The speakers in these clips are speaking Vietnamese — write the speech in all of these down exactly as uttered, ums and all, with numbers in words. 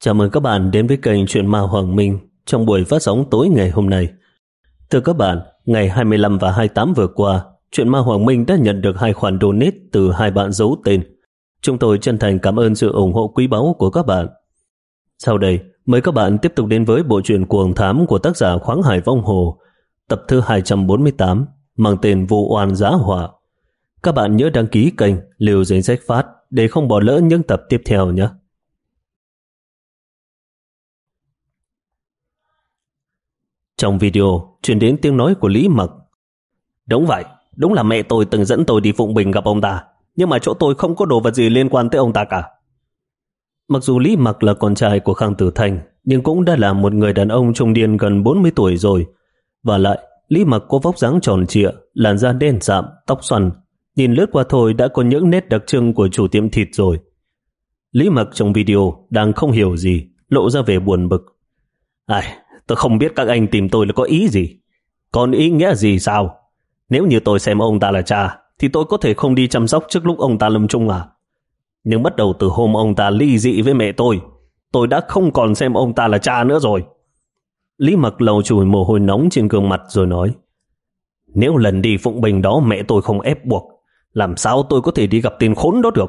Chào mừng các bạn đến với kênh Chuyện Ma Hoàng Minh trong buổi phát sóng tối ngày hôm nay. Thưa các bạn, ngày hai mươi lăm và hai mươi tám vừa qua, Chuyện Ma Hoàng Minh đã nhận được hai khoản donate từ hai bạn giấu tên. Chúng tôi chân thành cảm ơn sự ủng hộ quý báu của các bạn. Sau đây, mời các bạn tiếp tục đến với bộ truyện Cuồng Thám của tác giả Khoáng Hải Vong Hồ, tập thứ hai trăm bốn mươi tám, mang tên Vụ Oan Giá Họa. Các bạn nhớ đăng ký kênh Liều Giấy Rách Phát để không bỏ lỡ những tập tiếp theo nhé. Trong video, truyền đến tiếng nói của Lý Mặc. Đúng vậy, đúng là mẹ tôi từng dẫn tôi đi Phụng Bình gặp ông ta, nhưng mà chỗ tôi không có đồ vật gì liên quan tới ông ta cả. Mặc dù Lý Mặc là con trai của Khang Tử Thanh, nhưng cũng đã là một người đàn ông trung niên gần bốn mươi tuổi rồi. Và lại, Lý Mặc có vóc dáng tròn trịa, làn da đen sạm, tóc xoăn, nhìn lướt qua thôi đã có những nét đặc trưng của chủ tiệm thịt rồi. Lý Mặc trong video đang không hiểu gì, lộ ra vẻ buồn bực. Ai... Tôi không biết các anh tìm tôi là có ý gì. Còn ý nghĩa gì sao? Nếu như tôi xem ông ta là cha, thì tôi có thể không đi chăm sóc trước lúc ông ta lâm chung à? Nhưng bắt đầu từ hôm ông ta ly dị với mẹ tôi, tôi đã không còn xem ông ta là cha nữa rồi. Lý Mặc lau chùi mồ hôi nóng trên gương mặt rồi nói, nếu lần đi Phụng Bình đó mẹ tôi không ép buộc, làm sao tôi có thể đi gặp tên khốn đó được?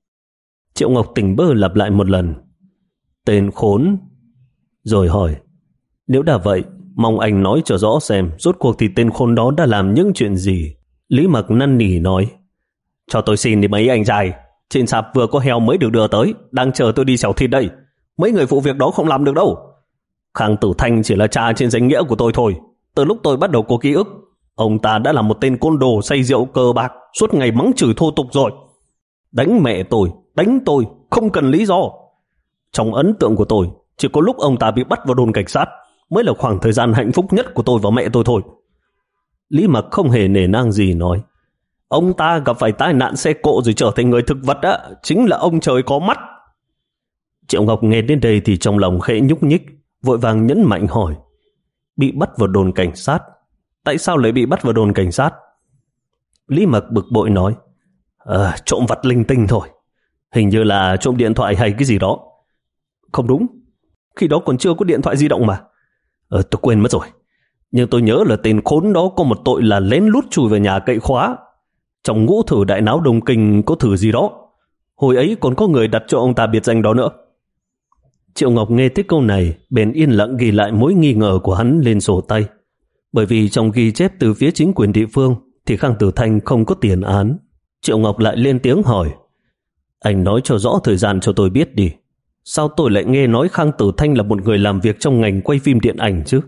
Triệu Ngọc tỉnh bơ lặp lại một lần. Tên khốn? Rồi hỏi, nếu đã vậy, mong anh nói cho rõ xem rốt cuộc thì tên khốn đó đã làm những chuyện gì. Lý Mặc năn nỉ nói, cho tôi xin đi mấy anh trai, trên sạp vừa có heo mới được đưa tới, đang chờ tôi đi xẻo thịt đây. Mấy người phụ việc đó không làm được đâu. Khang Tử Thanh chỉ là cha trên danh nghĩa của tôi thôi. Từ lúc tôi bắt đầu có ký ức, ông ta đã là một tên côn đồ say rượu cờ bạc, suốt ngày mắng chửi thô tục rồi. Đánh mẹ tôi, đánh tôi, không cần lý do. Trong ấn tượng của tôi, chỉ có lúc ông ta bị bắt vào đồn cảnh sát mới là khoảng thời gian hạnh phúc nhất của tôi và mẹ tôi thôi. Lý Mặc không hề nể nang gì nói, ông ta gặp phải tai nạn xe cộ rồi trở thành người thực vật á, chính là ông trời có mắt. Triệu Ngọc nghe đến đây thì trong lòng khẽ nhúc nhích, vội vàng nhấn mạnh hỏi, bị bắt vào đồn cảnh sát? Tại sao lại bị bắt vào đồn cảnh sát? Lý Mặc bực bội nói, à, trộm vặt linh tinh thôi, hình như là trộm điện thoại hay cái gì đó. Không đúng, khi đó còn chưa có điện thoại di động mà. Ờ, tôi quên mất rồi. Nhưng tôi nhớ là tên khốn đó có một tội là lén lút chui vào nhà cậy khóa. Trong ngũ thử đại náo Đông Kinh có thử gì đó. Hồi ấy còn có người đặt cho ông ta biệt danh đó nữa. Triệu Ngọc nghe thấy câu này, bèn yên lặng ghi lại mối nghi ngờ của hắn lên sổ tay. Bởi vì trong ghi chép từ phía chính quyền địa phương thì Khang Tử Thanh không có tiền án. Triệu Ngọc lại lên tiếng hỏi, anh nói cho rõ thời gian cho tôi biết đi. Sao tôi lại nghe nói Khang Tử Thanh là một người làm việc trong ngành quay phim điện ảnh chứ?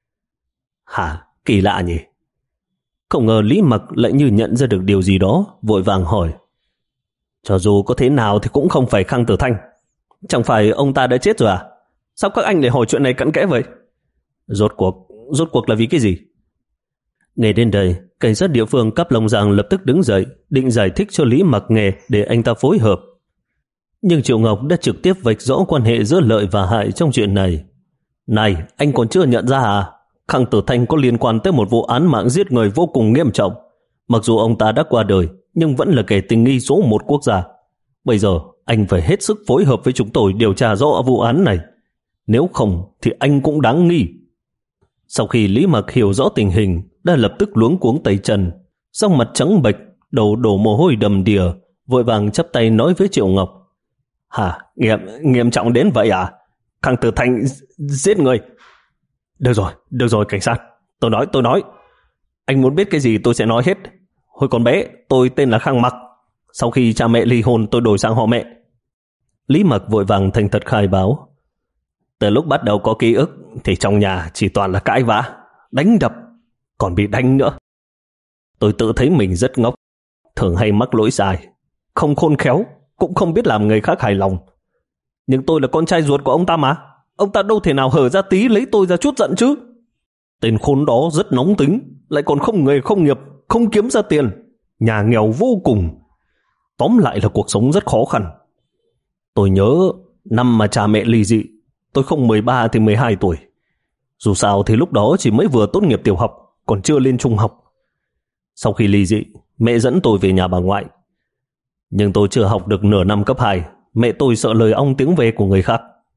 Hả? Kỳ lạ nhỉ? Không ngờ Lý Mặc lại như nhận ra được điều gì đó, vội vàng hỏi, cho dù có thế nào thì cũng không phải Khang Tử Thanh. Chẳng phải ông ta đã chết rồi à? Sao các anh lại hỏi chuyện này cặn kẽ vậy? Rốt cuộc, rốt cuộc là vì cái gì? Nghe đến đây, cảnh sát địa phương Cáp Long Giang lập tức đứng dậy, định giải thích cho Lý Mặc nghe để anh ta phối hợp. Nhưng Triệu Ngọc đã trực tiếp vạch rõ quan hệ giữa lợi và hại trong chuyện này. Này, anh còn chưa nhận ra à? Khang Tử Thanh có liên quan tới một vụ án mạng giết người vô cùng nghiêm trọng. Mặc dù ông ta đã qua đời, nhưng vẫn là kẻ tình nghi số một quốc gia. Bây giờ, anh phải hết sức phối hợp với chúng tôi điều tra rõ vụ án này. Nếu không, thì anh cũng đáng nghi. Sau khi Lý Mặc hiểu rõ tình hình, đã lập tức luống cuống tay chân, sắc mặt trắng bệch, đầu đổ mồ hôi đầm đìa, vội vàng chắp tay nói với Triệu Ngọc, hả? Nghiêm, nghiêm trọng đến vậy à? Khang Tử Thanh giết người? Được rồi, được rồi cảnh sát. Tôi nói, tôi nói. Anh muốn biết cái gì tôi sẽ nói hết. Hồi còn bé, tôi tên là Khang Mặc. Sau khi cha mẹ ly hôn tôi đổi sang họ mẹ. Lý Mặc vội vàng thành thật khai báo. Từ lúc bắt đầu có ký ức thì trong nhà chỉ toàn là cãi vã, đánh đập, còn bị đánh nữa. Tôi tự thấy mình rất ngốc, thường hay mắc lỗi sai, không khôn khéo, cũng không biết làm người khác hài lòng. Nhưng tôi là con trai ruột của ông ta mà. Ông ta đâu thể nào hở ra tí lấy tôi ra chút giận chứ. Tên khốn đó rất nóng tính, lại còn không nghề không nghiệp, không kiếm ra tiền, nhà nghèo vô cùng. Tóm lại là cuộc sống rất khó khăn. Tôi nhớ năm mà cha mẹ ly dị, tôi không mười ba thì mười hai tuổi. Dù sao thì lúc đó chỉ mới vừa tốt nghiệp tiểu học, còn chưa lên trung học. Sau khi ly dị, mẹ dẫn tôi về nhà bà ngoại. Nhưng tôi chưa học được nửa năm cấp hai, mẹ tôi sợ lời ong tiếng ve của người khác.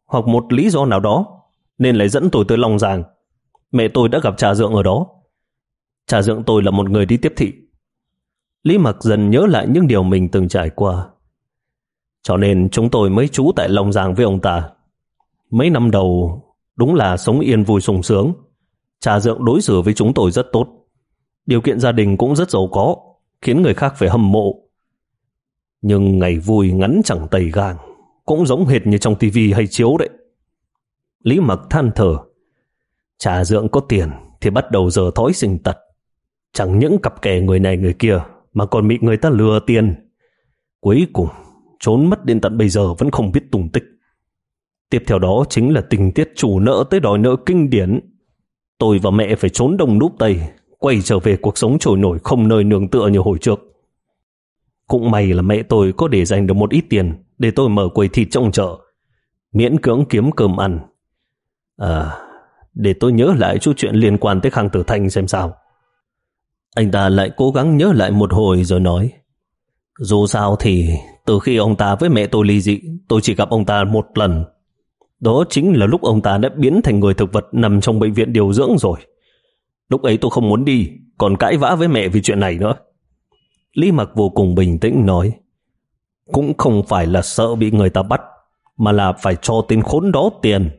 hoặc một lý do nào đó nên lại dẫn tôi tới Long Giang. Mẹ tôi đã gặp cha Dượng ở đó. Cha Dượng tôi là một người đi tiếp thị. Lý Mặc dần nhớ lại những điều mình từng trải qua. Cho nên chúng tôi mới trú tại Long Giang với ông ta. Mấy năm đầu đúng là sống yên vui sung sướng. Cha Dượng đối xử với chúng tôi rất tốt. Điều kiện gia đình cũng rất giàu có, khiến người khác phải hâm mộ. Nhưng ngày vui ngắn chẳng tày gang, cũng giống hệt như trong tivi hay chiếu đấy. Lý Mặc than thở. Cha Dượng có tiền thì bắt đầu giờ thói sinh tật. Chẳng những cặp kè người này người kia mà còn bị người ta lừa tiền. Cuối cùng trốn mất đến tận bây giờ vẫn không biết tung tích. Tiếp theo đó chính là tình tiết chủ nợ tới đòi nợ kinh điển. Tôi và mẹ phải trốn đông núp tây, quay trở về cuộc sống trôi nổi không nơi nương tựa như hồi trước. Cũng may là mẹ tôi có để dành được một ít tiền để tôi mở quầy thịt trong chợ, miễn cưỡng kiếm cơm ăn. À, để tôi nhớ lại chút chuyện liên quan tới Khang Tử Thanh xem sao. Anh ta lại cố gắng nhớ lại một hồi rồi nói, dù sao thì từ khi ông ta với mẹ tôi ly dị, tôi chỉ gặp ông ta một lần. Đó chính là lúc ông ta đã biến thành người thực vật nằm trong bệnh viện điều dưỡng rồi. Lúc ấy tôi không muốn đi, còn cãi vã với mẹ vì chuyện này nữa. Lý Mặc vô cùng bình tĩnh nói, cũng không phải là sợ bị người ta bắt, mà là phải cho tên khốn đó tiền.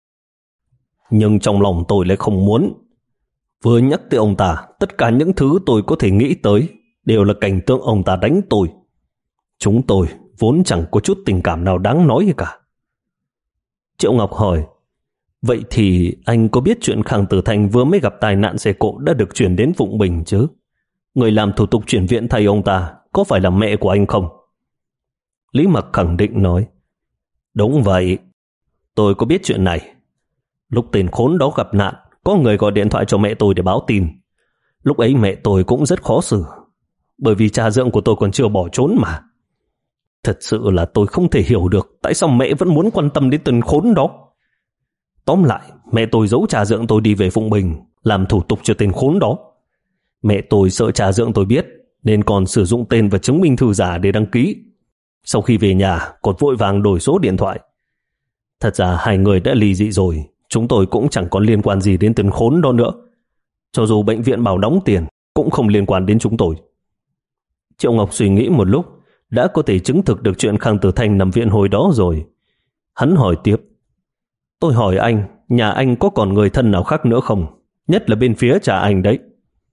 Nhưng trong lòng tôi lại không muốn. Vừa nhắc tới ông ta, tất cả những thứ tôi có thể nghĩ tới đều là cảnh tượng ông ta đánh tôi. Chúng tôi vốn chẳng có chút tình cảm nào đáng nói cả. Triệu Ngọc hỏi, vậy thì anh có biết chuyện Khang Tử Thanh vừa mới gặp tai nạn xe cộ đã được chuyển đến Phụng Bình chứ? Người làm thủ tục chuyển viện thay ông ta có phải là mẹ của anh không? Lý Mặc khẳng định nói, đúng vậy, tôi có biết chuyện này. Lúc tên khốn đó gặp nạn, có người gọi điện thoại cho mẹ tôi để báo tin. Lúc ấy mẹ tôi cũng rất khó xử, bởi vì cha Dượng của tôi còn chưa bỏ trốn mà. Thật sự là tôi không thể hiểu được tại sao mẹ vẫn muốn quan tâm đến tên khốn đó. Tóm lại, mẹ tôi giấu cha Dượng tôi đi về Phụng Bình, làm thủ tục cho tên khốn đó. Mẹ tôi sợ cha Dượng tôi biết, nên còn sử dụng tên và chứng minh thư giả để đăng ký. Sau khi về nhà, còn vội vàng đổi số điện thoại. Thật ra hai người đã ly dị rồi, chúng tôi cũng chẳng còn liên quan gì đến tên khốn đó nữa. Cho dù bệnh viện bảo đóng tiền, cũng không liên quan đến chúng tôi. Triệu Ngọc suy nghĩ một lúc, đã có thể chứng thực được chuyện Khang Tử Thanh nằm viện hồi đó rồi. Hắn hỏi tiếp, tôi hỏi anh, nhà anh có còn người thân nào khác nữa không? Nhất là bên phía cha anh đấy.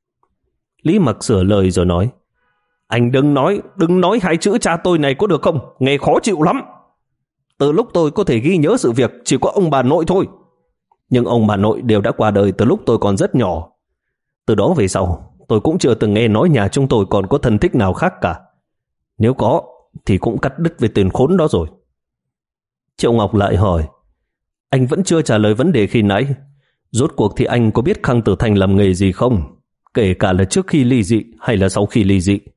Lý Mặc sửa lời rồi nói, anh đừng nói, đừng nói hai chữ cha tôi này có được không? Nghe khó chịu lắm. Từ lúc tôi có thể ghi nhớ sự việc chỉ có ông bà nội thôi. Nhưng ông bà nội đều đã qua đời từ lúc tôi còn rất nhỏ. Từ đó về sau, tôi cũng chưa từng nghe nói nhà chúng tôi còn có thân thích nào khác cả. Nếu có, thì cũng cắt đứt với tên khốn đó rồi. Triệu Ngọc lại hỏi, anh vẫn chưa trả lời vấn đề khi nãy. Rốt cuộc thì anh có biết Khang Tử Thanh làm nghề gì không? Kể cả là trước khi ly dị hay là sau khi ly dị?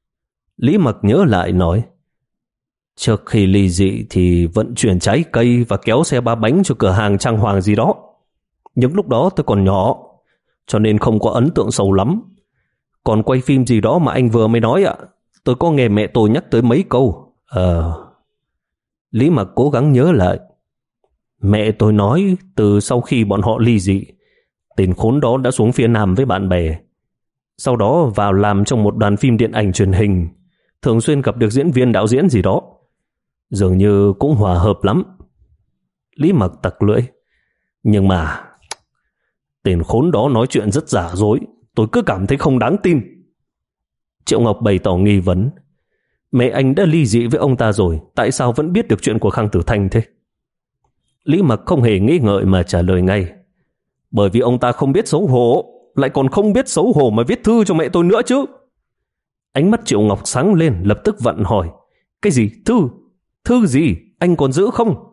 Lý Mặc nhớ lại nói, trước khi ly dị thì vận chuyển trái cây và kéo xe ba bánh cho cửa hàng trang hoàng gì đó. Nhưng lúc đó tôi còn nhỏ, cho nên không có ấn tượng sâu lắm. Còn quay phim gì đó mà anh vừa mới nói ạ, tôi có nghe mẹ tôi nhắc tới mấy câu. Ờ... Lý Mặc cố gắng nhớ lại. Mẹ tôi nói từ sau khi bọn họ ly dị, tên khốn đó đã xuống phía Nam với bạn bè. Sau đó vào làm trong một đoàn phim điện ảnh truyền hình, thường xuyên gặp được diễn viên đạo diễn gì đó. Dường như cũng hòa hợp lắm. Lý Mặc tặc lưỡi. Nhưng mà tên khốn đó nói chuyện rất giả dối, tôi cứ cảm thấy không đáng tin. Triệu Ngọc bày tỏ nghi vấn. Mẹ anh đã ly dị với ông ta rồi, tại sao vẫn biết được chuyện của Khang Tử Thanh thế? Lý Mặc không hề nghĩ ngợi mà trả lời ngay. Bởi vì ông ta không biết xấu hổ, lại còn không biết xấu hổ mà viết thư cho mẹ tôi nữa chứ. Ánh mắt Triệu Ngọc sáng lên, lập tức vặn hỏi, cái gì? Thư? Thư gì? Anh còn giữ không?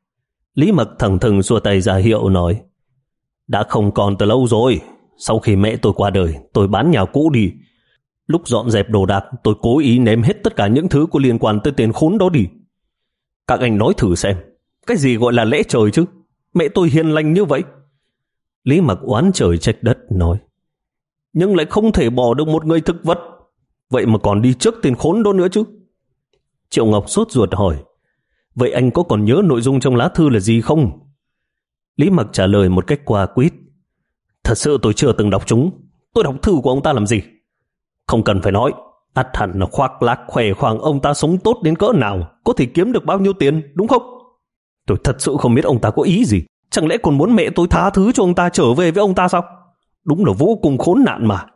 Lý Mặc thẳng thừng xua tay ra hiệu nói, đã không còn từ lâu rồi. Sau khi mẹ tôi qua đời, tôi bán nhà cũ đi. Lúc dọn dẹp đồ đạc, tôi cố ý ném hết tất cả những thứ có liên quan tới tên khốn đó đi. Các anh nói thử xem, cái gì gọi là lẽ trời chứ? Mẹ tôi hiền lành như vậy. Lý Mặc oán trời trách đất nói, nhưng lại không thể bỏ được một người thực vật, vậy mà còn đi trước tên khốn đó nữa chứ. Triệu Ngọc sốt ruột hỏi, Vậy anh có còn nhớ nội dung trong lá thư là gì không? Lý Mặc trả lời một cách qua quýt. Thật sự tôi chưa từng đọc chúng. Tôi đọc thư của ông ta làm gì? Không cần phải nói. Ắt hẳn là khoác lác khoe khoang ông ta sống tốt đến cỡ nào, có thể kiếm được bao nhiêu tiền, đúng không? Tôi thật sự không biết ông ta có ý gì. Chẳng lẽ còn muốn mẹ tôi tha thứ cho ông ta trở về với ông ta sao? Đúng là vô cùng khốn nạn mà.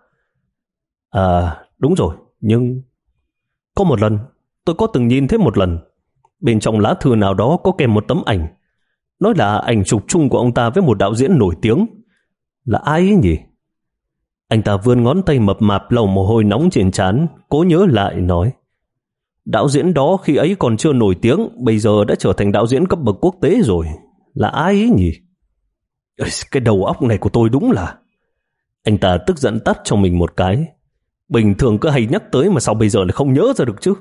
À, đúng rồi, nhưng... Có một lần, tôi có từng nhìn thấy một lần. Bên trong lá thư nào đó có kèm một tấm ảnh. Nói là ảnh chụp chung của ông ta với một đạo diễn nổi tiếng. Là ai ấy nhỉ? Anh ta vươn ngón tay mập mạp lau mồ hôi nóng trên trán, cố nhớ lại nói. Đạo diễn đó khi ấy còn chưa nổi tiếng, bây giờ đã trở thành đạo diễn cấp bậc quốc tế rồi. Là ai ấy nhỉ? Cái đầu óc này của tôi đúng là... Anh ta tức giận tát cho mình một cái. Bình thường cứ hay nhắc tới mà sao bây giờ lại không nhớ ra được chứ?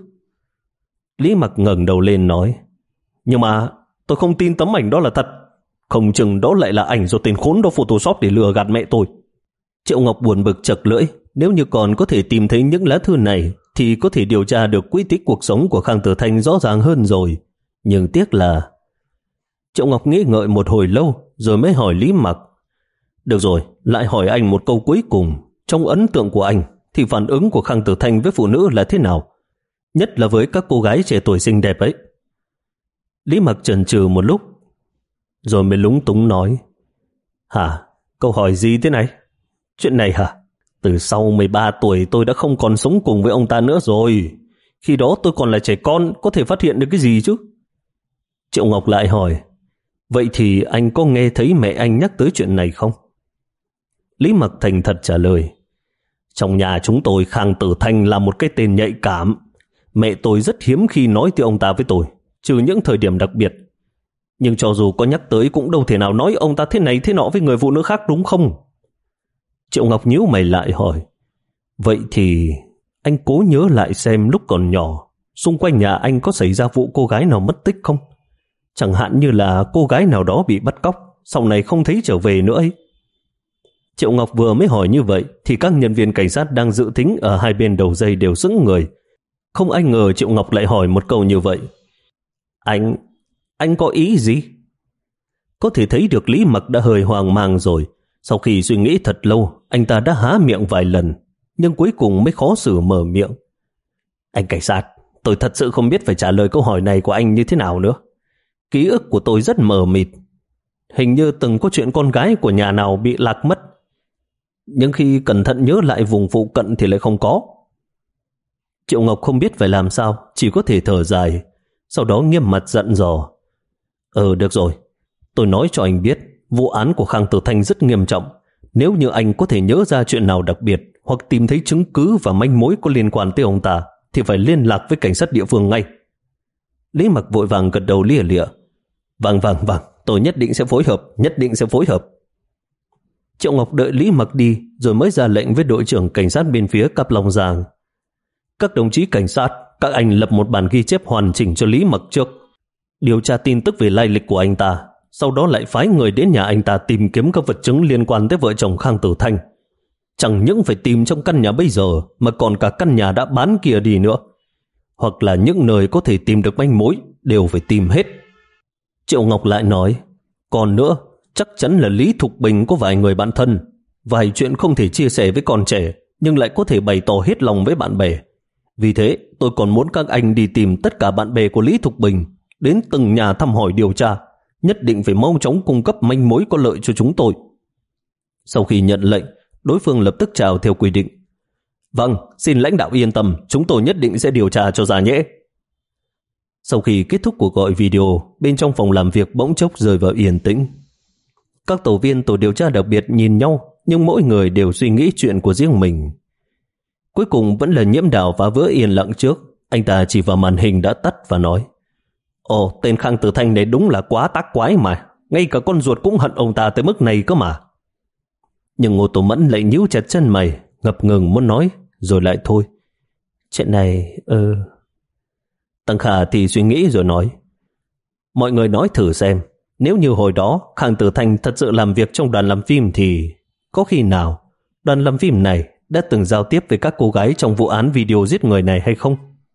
Lý Mặc ngẩng đầu lên nói. Nhưng mà tôi không tin tấm ảnh đó là thật. Không chừng đó lại là ảnh do tên khốn đó photoshop để lừa gạt mẹ tôi. Triệu Ngọc buồn bực chật lưỡi. Nếu như còn có thể tìm thấy những lá thư này thì có thể điều tra được quỹ tích cuộc sống của Khang Tử Thanh rõ ràng hơn rồi. Nhưng tiếc là... Triệu Ngọc nghĩ ngợi một hồi lâu rồi mới hỏi Lý Mặc. Được rồi, lại hỏi anh một câu cuối cùng. Trong ấn tượng của anh thì phản ứng của Khang Tử Thanh với phụ nữ là thế nào? Nhất là với các cô gái trẻ tuổi xinh đẹp ấy. Lý Mặc chần chừ một lúc rồi mới lúng túng nói. Hả? Câu hỏi gì thế này? Chuyện này hả? Từ sau mười ba tuổi tôi đã không còn sống cùng với ông ta nữa rồi. Khi đó tôi còn là trẻ con, có thể phát hiện được cái gì chứ? Triệu Ngọc lại hỏi. Vậy thì anh có nghe thấy mẹ anh nhắc tới chuyện này không? Lý Mặc thành thật trả lời. Trong nhà chúng tôi, Khang Tử Thanh là một cái tên nhạy cảm. Mẹ tôi rất hiếm khi nói tới ông ta với tôi, trừ những thời điểm đặc biệt. Nhưng cho dù có nhắc tới cũng đâu thể nào nói ông ta thế này thế nọ với người phụ nữ khác, đúng không? Triệu Ngọc nhíu mày lại hỏi. Vậy thì anh cố nhớ lại xem lúc còn nhỏ, xung quanh nhà anh có xảy ra vụ cô gái nào mất tích không? Chẳng hạn như là cô gái nào đó bị bắt cóc, sau này không thấy trở về nữa ấy. Triệu Ngọc vừa mới hỏi như vậy thì các nhân viên cảnh sát đang dự thính ở hai bên đầu dây đều sững người. Không ai ngờ Triệu Ngọc lại hỏi một câu như vậy. Anh, anh có ý gì? Có thể thấy được Lý Mặc đã hơi hoang mang rồi. Sau khi suy nghĩ thật lâu, anh ta đã há miệng vài lần, nhưng cuối cùng mới khó xử mở miệng. Anh cảnh sát, tôi thật sự không biết phải trả lời câu hỏi này của anh như thế nào nữa. Ký ức của tôi rất mờ mịt. Hình như từng có chuyện con gái của nhà nào bị lạc mất, nhưng khi cẩn thận nhớ lại vùng phụ cận thì lại không có. Triệu Ngọc không biết phải làm sao, chỉ có thể thở dài, sau đó nghiêm mặt dặn dò. Ờ được rồi, tôi nói cho anh biết, vụ án của Khang Tử Thanh rất nghiêm trọng. Nếu như anh có thể nhớ ra chuyện nào đặc biệt hoặc tìm thấy chứng cứ và manh mối có liên quan tới ông ta thì phải liên lạc với cảnh sát địa phương ngay. Lý Mặc vội vàng gật đầu lia lịa. Vâng vâng vâng, tôi nhất định sẽ phối hợp, nhất định sẽ phối hợp. Triệu Ngọc đợi Lý Mặc đi rồi mới ra lệnh với đội trưởng cảnh sát bên phía Cáp Long Giang. Các đồng chí cảnh sát, các anh lập một bản ghi chép hoàn chỉnh cho Lý Mặc trước, điều tra tin tức về lai lịch của anh ta, sau đó lại phái người đến nhà anh ta tìm kiếm các vật chứng liên quan tới vợ chồng Khang Tử Thanh. Chẳng những phải tìm trong căn nhà bây giờ mà còn cả căn nhà đã bán kia đi nữa. Hoặc là những nơi có thể tìm được manh mối đều phải tìm hết. Triệu Ngọc lại nói, còn nữa, chắc chắn là Lý Thục Bình có vài người bạn thân, vài chuyện không thể chia sẻ với con trẻ nhưng lại có thể bày tỏ hết lòng với bạn bè. Vì thế tôi còn muốn các anh đi tìm tất cả bạn bè của Lý Thục Bình, đến từng nhà thăm hỏi điều tra, nhất định phải mau chóng cung cấp manh mối có lợi cho chúng tôi. Sau khi nhận lệnh, đối phương lập tức chào theo quy định. Vâng, xin lãnh đạo yên tâm, chúng tôi nhất định sẽ điều tra cho ra nhé. Sau khi kết thúc cuộc gọi video, bên trong phòng làm việc bỗng chốc rơi vào yên tĩnh. Các tổ viên tổ điều tra đặc biệt nhìn nhau, nhưng mỗi người đều suy nghĩ chuyện của riêng mình. Cuối cùng vẫn là Nhiễm Đào phá vỡ yên lặng trước. Anh ta chỉ vào màn hình đã tắt và nói, ồ, tên Khang Tử Thanh này đúng là quá tác quái mà, ngay cả con ruột cũng hận ông ta tới mức này cơ mà. Nhưng Ngô Tổ Mẫn lại nhíu chặt chân mày, ngập ngừng muốn nói, rồi lại thôi. Chuyện này, ừ... Tăng Khả thì suy nghĩ rồi nói, mọi người nói thử xem, nếu như hồi đó Khang Tử Thanh thật sự làm việc trong đoàn làm phim thì có khi nào đoàn làm phim này đã từng giao tiếp với các cô gái trong vụ án video giết người này hay không?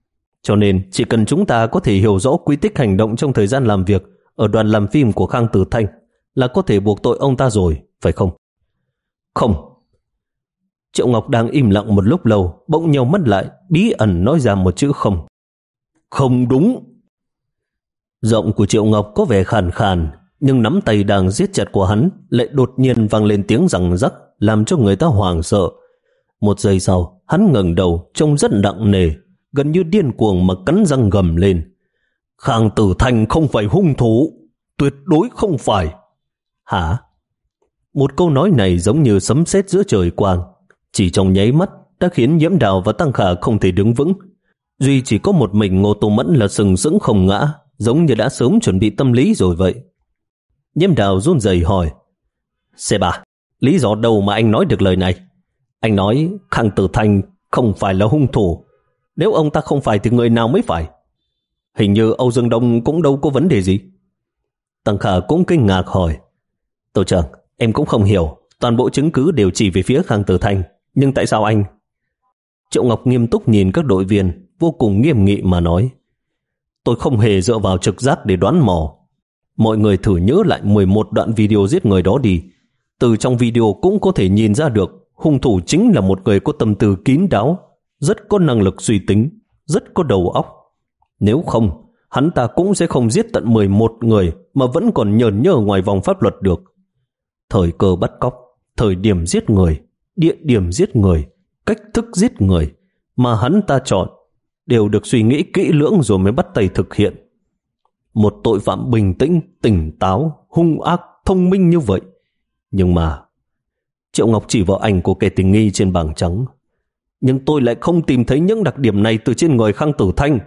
Cho nên chỉ cần chúng ta có thể hiểu rõ quy tích hành động trong thời gian làm việc ở đoàn làm phim của Khang Tử Thanh là có thể buộc tội ông ta rồi, phải không? Không. Triệu Ngọc đang im lặng một lúc lâu, bỗng nhau mắt lại, bí ẩn nói ra một chữ không. Không đúng. Giọng của Triệu Ngọc có vẻ khàn khàn, nhưng nắm tay đang siết chặt của hắn lại đột nhiên vang lên tiếng răng rắc, làm cho người ta hoảng sợ. Một giây sau, hắn ngẩng đầu, trông rất nặng nề, gần như điên cuồng mà cắn răng gầm lên. Khang Tử Thanh không phải hung thủ, tuyệt đối không phải. Hả? Một câu nói này giống như sấm sét giữa trời quang, chỉ trong nháy mắt đã khiến Nhiễm Đào và Tăng Khả không thể đứng vững. Duy chỉ có một mình Ngô Tô Mẫn là sừng sững không ngã, giống như đã sớm chuẩn bị tâm lý rồi vậy. Nhiễm Đào run rẩy hỏi: Xe bà, lý do đâu mà anh nói được lời này? Anh nói Khang Tử Thanh không phải là hung thủ. Nếu ông ta không phải thì người nào mới phải? Hình như Âu Dương Đông cũng đâu có vấn đề gì. Tăng Khả cũng kinh ngạc hỏi: Tổ trưởng, em cũng không hiểu, toàn bộ chứng cứ đều chỉ về phía Khang Tử Thanh, nhưng tại sao anh? Triệu Ngọc nghiêm túc nhìn các đội viên, vô cùng nghiêm nghị mà nói: Tôi không hề dựa vào trực giác để đoán mò. Mọi người thử nhớ lại mười một đoạn video giết người đó đi. Từ trong video cũng có thể nhìn ra được hung thủ chính là một người có tâm tư kín đáo, rất có năng lực suy tính, rất có đầu óc. Nếu không, hắn ta cũng sẽ không giết tận mười một người mà vẫn còn nhờn nhơ ngoài vòng pháp luật được. Thời cơ bắt cóc, thời điểm giết người, địa điểm giết người, cách thức giết người mà hắn ta chọn đều được suy nghĩ kỹ lưỡng rồi mới bắt tay thực hiện. Một tội phạm bình tĩnh, tỉnh táo, hung ác, thông minh như vậy. Nhưng mà Triệu Ngọc chỉ vào ảnh của kẻ tình nghi trên bảng trắng. Nhưng tôi lại không tìm thấy những đặc điểm này từ trên người Khang Tử Thanh.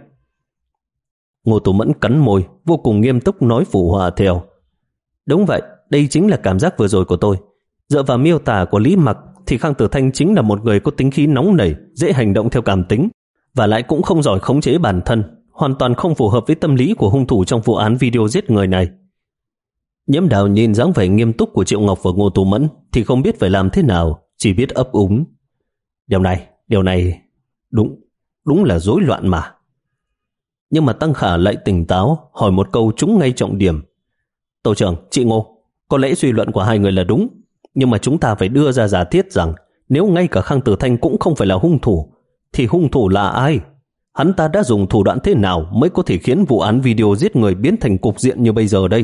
Ngô Tú Mẫn cắn môi, vô cùng nghiêm túc nói phụ họa theo. Đúng vậy, đây chính là cảm giác vừa rồi của tôi. Dựa vào miêu tả của Lý Mặc thì Khang Tử Thanh chính là một người có tính khí nóng nảy, dễ hành động theo cảm tính, và lại cũng không giỏi khống chế bản thân, hoàn toàn không phù hợp với tâm lý của hung thủ trong vụ án video giết người này. Nhiễm Đào nhìn dáng vẻ nghiêm túc của Triệu Ngọc và Ngô Tú Mẫn thì không biết phải làm thế nào, chỉ biết ấp úng. Điều này, điều này, đúng, đúng là rối loạn mà. Nhưng mà Tăng Khả lại tỉnh táo, hỏi một câu trúng ngay trọng điểm. Tổ trưởng, chị Ngô, có lẽ suy luận của hai người là đúng, nhưng mà chúng ta phải đưa ra giả thiết rằng nếu ngay cả Khang Tử Thanh cũng không phải là hung thủ, thì hung thủ là ai? Hắn ta đã dùng thủ đoạn thế nào mới có thể khiến vụ án video giết người biến thành cục diện như bây giờ đây?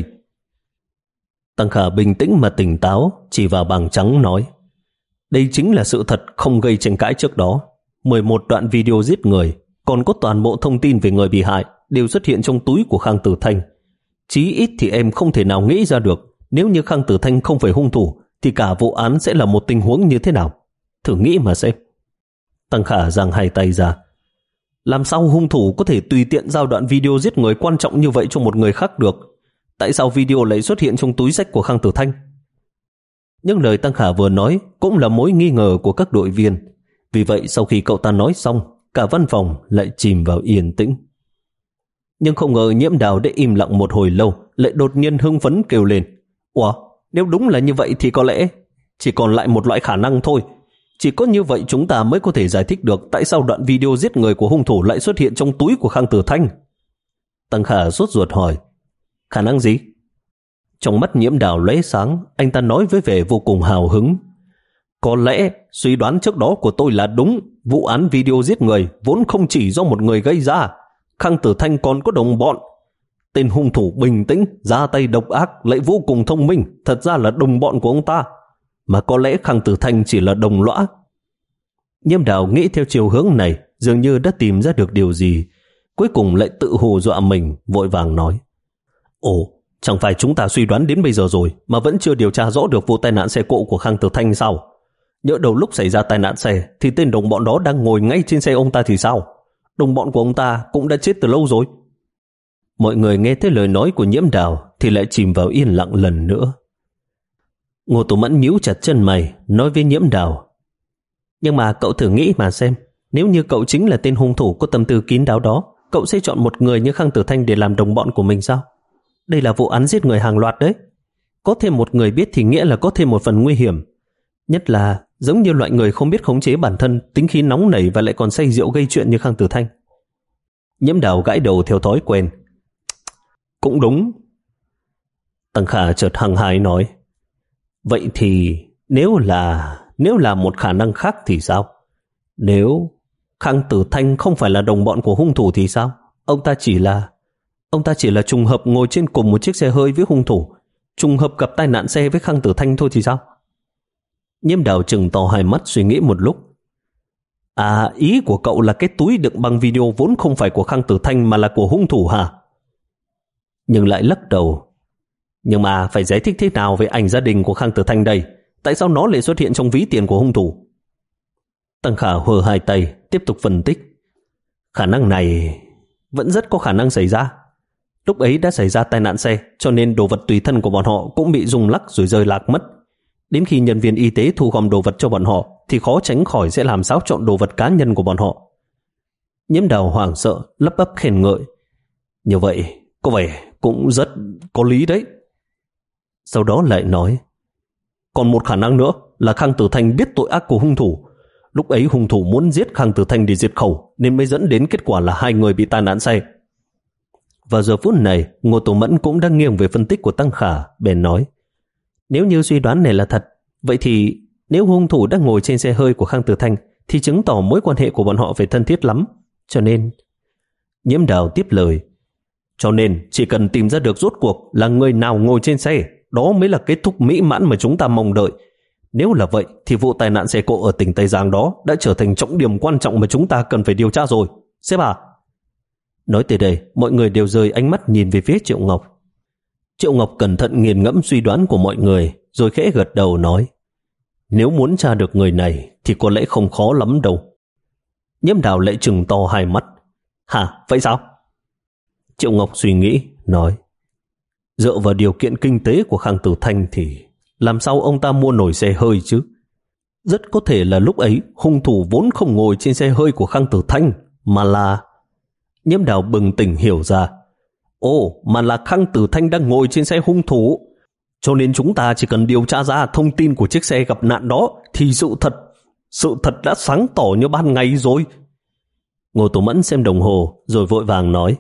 Tăng Khả bình tĩnh mà tỉnh táo, chỉ vào bảng trắng nói: Đây chính là sự thật không gây tranh cãi trước đó. mười một đoạn video giết người, còn có toàn bộ thông tin về người bị hại đều xuất hiện trong túi của Khang Tử Thanh. Chí ít thì em không thể nào nghĩ ra được nếu như Khang Tử Thanh không phải hung thủ thì cả vụ án sẽ là một tình huống như thế nào. Thử nghĩ mà xem. Tăng Khả giang hai tay ra. Làm sao hung thủ có thể tùy tiện giao đoạn video giết người quan trọng như vậy cho một người khác được? Tại sao video lại xuất hiện trong túi xách của Khang Tử Thanh? Những lời Tăng Khả vừa nói cũng là mối nghi ngờ của các đội viên. Vì vậy sau khi cậu ta nói xong, cả văn phòng lại chìm vào yên tĩnh. Nhưng không ngờ Nhiễm Đào đã im lặng một hồi lâu, lại đột nhiên hưng phấn kêu lên: Ủa, nếu đúng là như vậy thì có lẽ chỉ còn lại một loại khả năng thôi. Chỉ có như vậy chúng ta mới có thể giải thích được tại sao đoạn video giết người của hung thủ lại xuất hiện trong túi của Khang Tử Thanh. Tăng Khả sốt ruột hỏi: Khả năng gì? Trong mắt Nhiễm Đào lóe sáng, anh ta nói với vẻ vô cùng hào hứng: Có lẽ suy đoán trước đó của tôi là đúng. Vụ án video giết người vốn không chỉ do một người gây ra. Khang Tử Thanh còn có đồng bọn. Tên hung thủ bình tĩnh, ra tay độc ác, lại vô cùng thông minh, thật ra là đồng bọn của ông ta. Mà có lẽ Khang Tử Thanh chỉ là đồng lõa. Nhiễm Đào nghĩ theo chiều hướng này, dường như đã tìm ra được điều gì. Cuối cùng lại tự hù dọa mình, vội vàng nói: Ồ, chẳng phải chúng ta suy đoán đến bây giờ rồi mà vẫn chưa điều tra rõ được vụ tai nạn xe cộ của Khang Tử Thanh sao? Nhỡ đầu lúc xảy ra tai nạn xe thì tên đồng bọn đó đang ngồi ngay trên xe ông ta thì sao? Đồng bọn của ông ta cũng đã chết từ lâu rồi. Mọi người nghe thấy lời nói của Nhiễm Đào thì lại chìm vào yên lặng lần nữa. Ngô Tú Mẫn nhíu chặt chân mày, nói với Nhiễm Đào: Nhưng mà cậu thử nghĩ mà xem, nếu như cậu chính là tên hung thủ có tâm tư kín đáo đó, cậu sẽ chọn một người như Khang Tử Thanh để làm đồng bọn của mình sao? Đây là vụ án giết người hàng loạt đấy. Có thêm một người biết thì nghĩa là có thêm một phần nguy hiểm. Nhất là giống như loại người không biết khống chế bản thân, tính khí nóng nảy và lại còn say rượu gây chuyện như Khang Tử Thanh. Nhiễm Đào gãi đầu theo thói quen. Cũng đúng. Tăng Khả chợt hăng hái nói. Vậy thì nếu là nếu là một khả năng khác thì sao? Nếu Khang Tử Thanh không phải là đồng bọn của hung thủ thì sao? Ông ta chỉ là ông ta chỉ là trùng hợp ngồi trên cùng một chiếc xe hơi với hung thủ, trùng hợp gặp tai nạn xe với Khang Tử Thanh thôi thì sao? Nhiễm Đào trừng to hai mắt suy nghĩ một lúc. À, ý của cậu là cái túi đựng băng video vốn không phải của Khang Tử Thanh mà là của hung thủ hả? Nhưng lại lắc đầu. Nhưng mà phải giải thích thế nào về ảnh gia đình của Khang Tử Thanh đây? Tại sao nó lại xuất hiện trong ví tiền của hung thủ? Tăng Khả hờ hai tay, tiếp tục phân tích. Khả năng này vẫn rất có khả năng xảy ra. Lúc ấy đã xảy ra tai nạn xe, cho nên đồ vật tùy thân của bọn họ cũng bị rung lắc rồi rơi lạc mất. Đến khi nhân viên y tế thu gom đồ vật cho bọn họ thì khó tránh khỏi sẽ làm xáo trộn đồ vật cá nhân của bọn họ. Nhiễm Đào hoảng sợ, lắp bắp khen ngợi. Như vậy, có vẻ cũng rất có lý đấy. Sau đó lại nói, còn một khả năng nữa là Khang Tử Thanh biết tội ác của hung thủ. Lúc ấy hung thủ muốn giết Khang Tử Thanh để diệt khẩu, nên mới dẫn đến kết quả là hai người bị tai nạn xe. Vào giờ phút này, Ngô Tổ Mẫn cũng đang nghiêng về phân tích của Tăng Khả, bèn nói, nếu như suy đoán này là thật, vậy thì nếu hung thủ đang ngồi trên xe hơi của Khang Tử Thanh thì chứng tỏ mối quan hệ của bọn họ phải thân thiết lắm. Cho nên... Nhiễm Đào tiếp lời, cho nên chỉ cần tìm ra được rốt cuộc là người nào ngồi trên xe, đó mới là kết thúc mỹ mãn mà chúng ta mong đợi. Nếu là vậy thì vụ tai nạn xe cộ ở tỉnh Tây Giang đó đã trở thành trọng điểm quan trọng mà chúng ta cần phải điều tra rồi. Sếp à? Nói tới đây, mọi người đều rời ánh mắt nhìn về phía Triệu Ngọc. Triệu Ngọc cẩn thận nghiền ngẫm suy đoán của mọi người, rồi khẽ gật đầu nói, nếu muốn tra được người này thì có lẽ không khó lắm đâu. Nhiễm Đào lại trừng to hai mắt. Hả, vậy sao? Triệu Ngọc suy nghĩ, nói, dựa vào điều kiện kinh tế của Khang Tử Thanh thì làm sao ông ta mua nổi xe hơi chứ? Rất có thể là lúc ấy hung thủ vốn không ngồi trên xe hơi của Khang Tử Thanh, mà là... Nhiễm Đào bừng tỉnh hiểu ra. Ồ, mà là Khang Tử Thanh đang ngồi trên xe hung thủ. Cho nên chúng ta chỉ cần điều tra ra thông tin của chiếc xe gặp nạn đó thì sự thật, sự thật đã sáng tỏ như ban ngày rồi. Ngô Tổ Mẫn xem đồng hồ rồi vội vàng nói,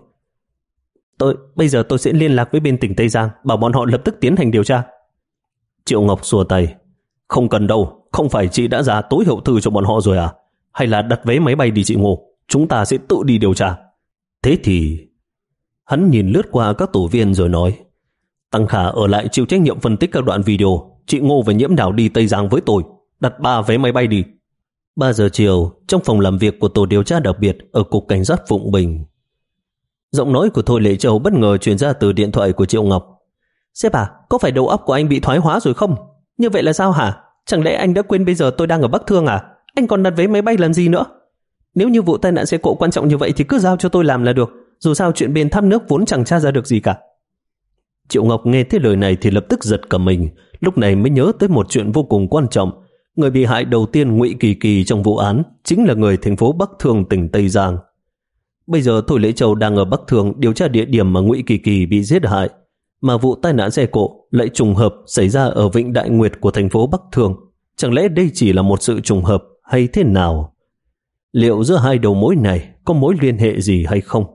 Tôi, bây giờ tôi sẽ liên lạc với bên tỉnh Tây Giang, bảo bọn họ lập tức tiến hành điều tra. Triệu Ngọc xua tay, không cần đâu, không phải chị đã ra tối hậu thư cho bọn họ rồi à? Hay là đặt vé máy bay đi chị Ngô, chúng ta sẽ tự đi điều tra. Thế thì... Hắn nhìn lướt qua các tổ viên rồi nói, Tăng Khả ở lại chịu trách nhiệm phân tích các đoạn video, chị Ngô và Nhiễm Đào đi Tây Giang với tôi, đặt ba vé máy bay đi. Ba giờ chiều, trong phòng làm việc của tổ điều tra đặc biệt ở Cục Cảnh sát Phụng Bình. Giọng nói của Thôi Lệ Châu bất ngờ truyền ra từ điện thoại của Triệu Ngọc. Sếp à, có phải đầu óc của anh bị thoái hóa rồi không? Như vậy là sao hả? Chẳng lẽ anh đã quên bây giờ tôi đang ở Bắc Thương à? Anh còn đặt vé máy bay làm gì nữa? Nếu như vụ tai nạn xe cộ quan trọng như vậy thì cứ giao cho tôi làm là được. Dù sao chuyện bên tháp nước vốn chẳng tra ra được gì cả. Triệu Ngọc nghe thấy lời này thì lập tức giật cả mình. Lúc này mới nhớ tới một chuyện vô cùng quan trọng. Người bị hại đầu tiên Ngụy Kỳ Kỳ trong vụ án chính là người thành phố Bắc Thương, tỉnh Tây Giang. Bây giờ Thôi Lễ Châu đang ở Bắc Thương điều tra địa điểm mà Ngụy Kỳ Kỳ bị giết hại, mà vụ tai nạn xe cộ lại trùng hợp xảy ra ở Vịnh Đại Nguyệt của thành phố Bắc Thương. Chẳng lẽ đây chỉ là một sự trùng hợp hay thế nào? Liệu giữa hai đầu mối này có mối liên hệ gì hay không?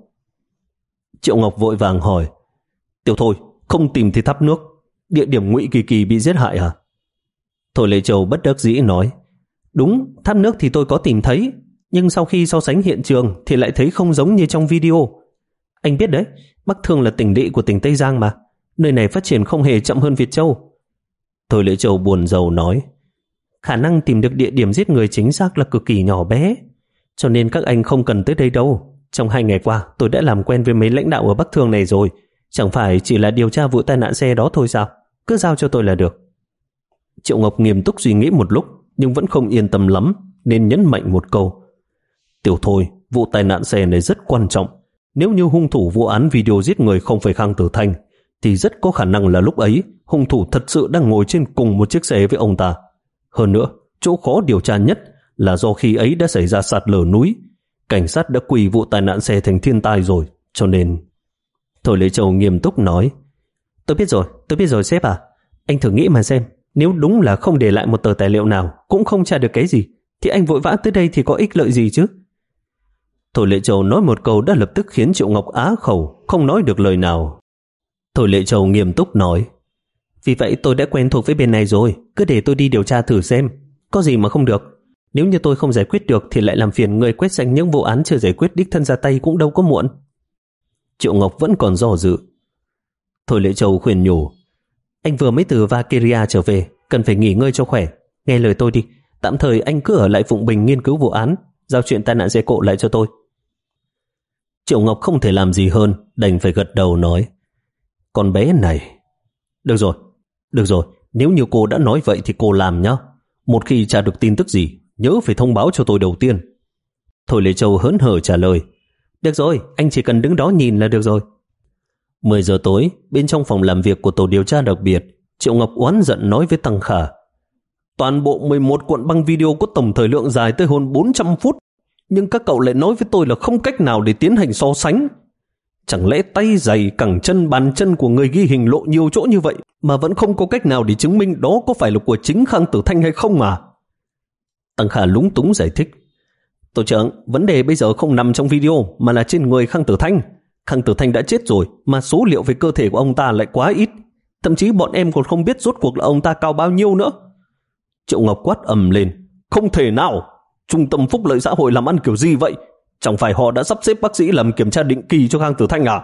Triệu Ngọc vội vàng hỏi, Tiểu Thôi, không tìm thấy tháp nước, địa điểm Ngụy Kỳ Kỳ bị giết hại à? Thôi Lệ Châu bất đắc dĩ nói, đúng, tháp nước thì tôi có tìm thấy, nhưng sau khi so sánh hiện trường thì lại thấy không giống như trong video. Anh biết đấy, Bắc Thương là tỉnh lỵ của tỉnh Tây Giang mà, nơi này phát triển không hề chậm hơn Việt Châu. Thôi Lệ Châu buồn rầu nói, khả năng tìm được địa điểm giết người chính xác là cực kỳ nhỏ bé, cho nên các anh không cần tới đây đâu. Trong hai ngày qua tôi đã làm quen với mấy lãnh đạo ở Bắc Thương này rồi, chẳng phải chỉ là điều tra vụ tai nạn xe đó thôi sao? Cứ giao cho tôi là được. Triệu Ngọc nghiêm túc suy nghĩ một lúc nhưng vẫn không yên tâm lắm, nên nhấn mạnh một câu, Tiểu Thôi, vụ tai nạn xe này rất quan trọng. Nếu như hung thủ vụ án video giết người không phải Khang Tử Thanh thì rất có khả năng là lúc ấy hung thủ thật sự đang ngồi trên cùng một chiếc xe với ông ta. Hơn nữa, chỗ khó điều tra nhất là do khi ấy đã xảy ra sạt lở núi, cảnh sát đã quy vụ tai nạn xe thành thiên tai rồi, cho nên... Thôi Lễ Châu nghiêm túc nói, Tôi biết rồi, tôi biết rồi sếp à. Anh thử nghĩ mà xem, nếu đúng là không để lại một tờ tài liệu nào, cũng không tra được cái gì, thì anh vội vã tới đây thì có ích lợi gì chứ? Thôi Lệ Châu nói một câu đã lập tức khiến Triệu Ngọc á khẩu, không nói được lời nào. Thôi Lệ Châu nghiêm túc nói, vì vậy tôi đã quen thuộc với bên này rồi, cứ để tôi đi điều tra thử xem, có gì mà không được. Nếu như tôi không giải quyết được thì lại làm phiền người quét sạch những vụ án chưa giải quyết đích thân ra tay cũng đâu có muộn. Triệu Ngọc vẫn còn do dự. Thôi Lệ Châu khuyên nhủ, anh vừa mới từ Valkyria trở về, cần phải nghỉ ngơi cho khỏe. Nghe lời tôi đi, tạm thời anh cứ ở lại Phụng Bình nghiên cứu vụ án, giao chuyện tai nạn xe cộ lại cho tôi. Triệu Ngọc không thể làm gì hơn, đành phải gật đầu nói, con bé này. Được rồi, được rồi, nếu như cô đã nói vậy thì cô làm nhá. Một khi tra được tin tức gì, nhớ phải thông báo cho tôi đầu tiên. Thôi Lệ Châu hớn hở trả lời, được rồi, anh chỉ cần đứng đó nhìn là được rồi. mười giờ tối, bên trong phòng làm việc của tổ điều tra đặc biệt, Triệu Ngọc oán giận nói với Tăng Khả, toàn bộ mười một cuộn băng video có tổng thời lượng dài tới hơn bốn trăm phút, nhưng các cậu lại nói với tôi là không cách nào để tiến hành so sánh. Chẳng lẽ tay giày, cẳng chân, bàn chân của người ghi hình lộ nhiều chỗ như vậy mà vẫn không có cách nào để chứng minh đó có phải là của chính Khang Tử Thanh hay không mà? Tăng Khả lúng túng giải thích, tổ trưởng, vấn đề bây giờ không nằm trong video mà là trên người Khang Tử Thanh. Khang Tử Thanh đã chết rồi mà số liệu về cơ thể của ông ta lại quá ít, thậm chí bọn em còn không biết rốt cuộc là ông ta cao bao nhiêu nữa. Triệu Ngọc quát ầm lên, không thể nào, Trung tâm Phúc lợi xã hội làm ăn kiểu gì vậy? Chẳng phải họ đã sắp xếp bác sĩ làm kiểm tra định kỳ cho Khang Tử Thanh à?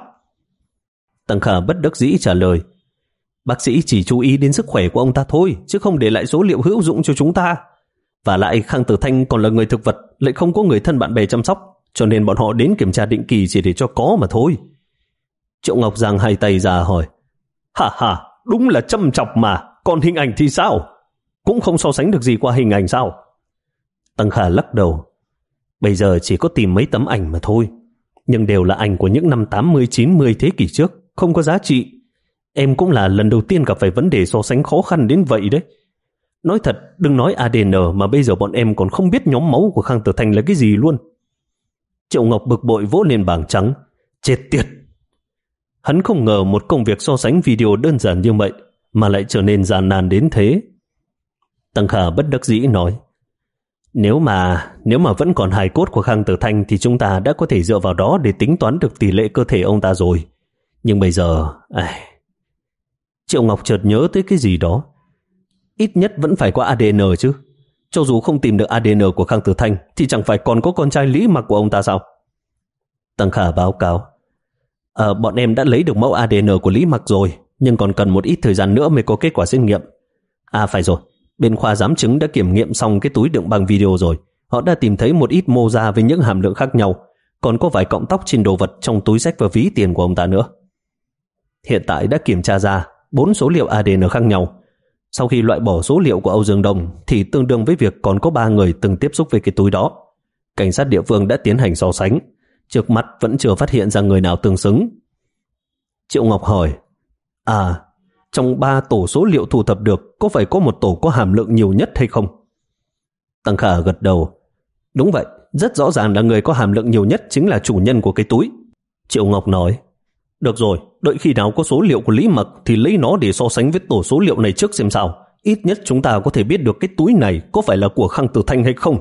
Tăng Khả bất đắc dĩ trả lời, bác sĩ chỉ chú ý đến sức khỏe của ông ta thôi, chứ không để lại số liệu hữu dụng cho chúng ta. Và lại Khang Tử Thanh còn là người thực vật, lại không có người thân bạn bè chăm sóc, cho nên bọn họ đến kiểm tra định kỳ chỉ để cho có mà thôi. Triệu Ngọc giang hai tay ra hỏi, hả hả, đúng là châm chọc mà, còn hình ảnh thì sao? Cũng không so sánh được gì qua hình ảnh sao? Tăng Khả lắc đầu, bây giờ chỉ có tìm mấy tấm ảnh mà thôi, nhưng đều là ảnh của những năm tám mươi chín mươi thế kỷ trước, không có giá trị. Em cũng là lần đầu tiên gặp phải vấn đề so sánh khó khăn đến vậy đấy. Nói thật, đừng nói a đê en mà bây giờ bọn em còn không biết nhóm máu của Khang Tử Thanh là cái gì luôn. Triệu Ngọc bực bội vỗ lên bảng trắng, chết tiệt. Hắn không ngờ một công việc so sánh video đơn giản như vậy mà lại trở nên gian nan đến thế. Tăng Khả bất đắc dĩ nói, Nếu mà nếu mà vẫn còn hài cốt của Khang Tử Thanh thì chúng ta đã có thể dựa vào đó để tính toán được tỷ lệ cơ thể ông ta rồi. Nhưng bây giờ... Ai... Triệu Ngọc chợt nhớ tới cái gì đó. Ít nhất vẫn phải có a đê en chứ. Cho dù không tìm được a đê en của Khang Tử Thanh thì chẳng phải còn có con trai Lý Mặc của ông ta sao? Tăng Khả báo cáo, à, bọn em đã lấy được mẫu a đê en của Lý Mặc rồi, nhưng còn cần một ít thời gian nữa mới có kết quả xét nghiệm. À phải rồi, bên khoa giám chứng đã kiểm nghiệm xong cái túi đựng băng video rồi. Họ đã tìm thấy một ít mô da với những hàm lượng khác nhau, còn có vài cọng tóc trên đồ vật trong túi xách và ví tiền của ông ta nữa. Hiện tại đã kiểm tra ra bốn số liệu a đê en khác nhau. Sau khi loại bỏ số liệu của Âu Dương Đông thì tương đương với việc còn có ba người từng tiếp xúc với cái túi đó. Cảnh sát địa phương đã tiến hành so sánh, trước mắt vẫn chưa phát hiện ra người nào tương xứng. Triệu Ngọc hỏi, À, trong ba tổ số liệu thu thập được có phải có một tổ có hàm lượng nhiều nhất hay không? Tăng Khả gật đầu, đúng vậy, rất rõ ràng là người có hàm lượng nhiều nhất chính là chủ nhân của cái túi. Triệu Ngọc nói, được rồi, đợi khi nào có số liệu của Lý Mặc thì lấy nó để so sánh với tổ số liệu này trước xem sao. Ít nhất chúng ta có thể biết được cái túi này có phải là của Khang Tử Thanh hay không.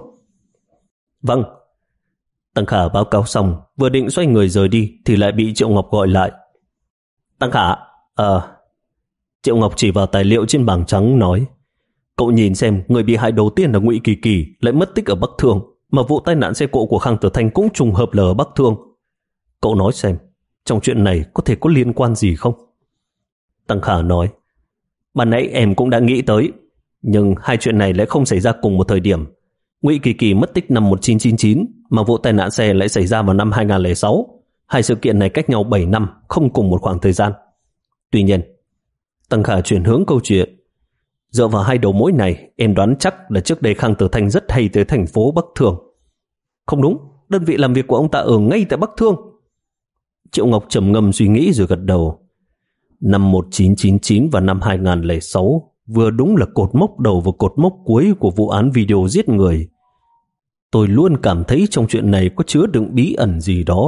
Vâng. Tăng Khả báo cáo xong, vừa định xoay người rời đi thì lại bị Triệu Ngọc gọi lại. Tăng Khả, ờ... À... Triệu Ngọc chỉ vào tài liệu trên bảng trắng nói, cậu nhìn xem, người bị hại đầu tiên là Ngụy Kỳ Kỳ lại mất tích ở Bắc Thương, mà vụ tai nạn xe cộ của Khang Tử Thanh cũng trùng hợp là ở Bắc Thương. Cậu nói xem, trong chuyện này có thể có liên quan gì không? Tăng Khả nói, ban nãy em cũng đã nghĩ tới, nhưng hai chuyện này lại không xảy ra cùng một thời điểm. Ngụy Kỳ Kỳ mất tích năm một nghìn chín trăm chín mươi chín, mà vụ tai nạn xe lại xảy ra vào năm hai nghìn không trăm lẻ sáu. Hai sự kiện này cách nhau bảy năm, không cùng một khoảng thời gian. Tuy nhiên, Tăng Khả chuyển hướng câu chuyện, dựa vào hai đầu mối này, em đoán chắc là trước đây Khang Tử Thanh rất hay tới thành phố Bắc Thương. Không đúng, đơn vị làm việc của ông ta ở ngay tại Bắc Thương. Triệu Ngọc trầm ngâm suy nghĩ rồi gật đầu. Năm một nghìn chín trăm chín mươi chín và năm hai nghìn không trăm lẻ sáu vừa đúng là cột mốc đầu và cột mốc cuối của vụ án video giết người. Tôi luôn cảm thấy trong chuyện này có chứa đựng bí ẩn gì đó.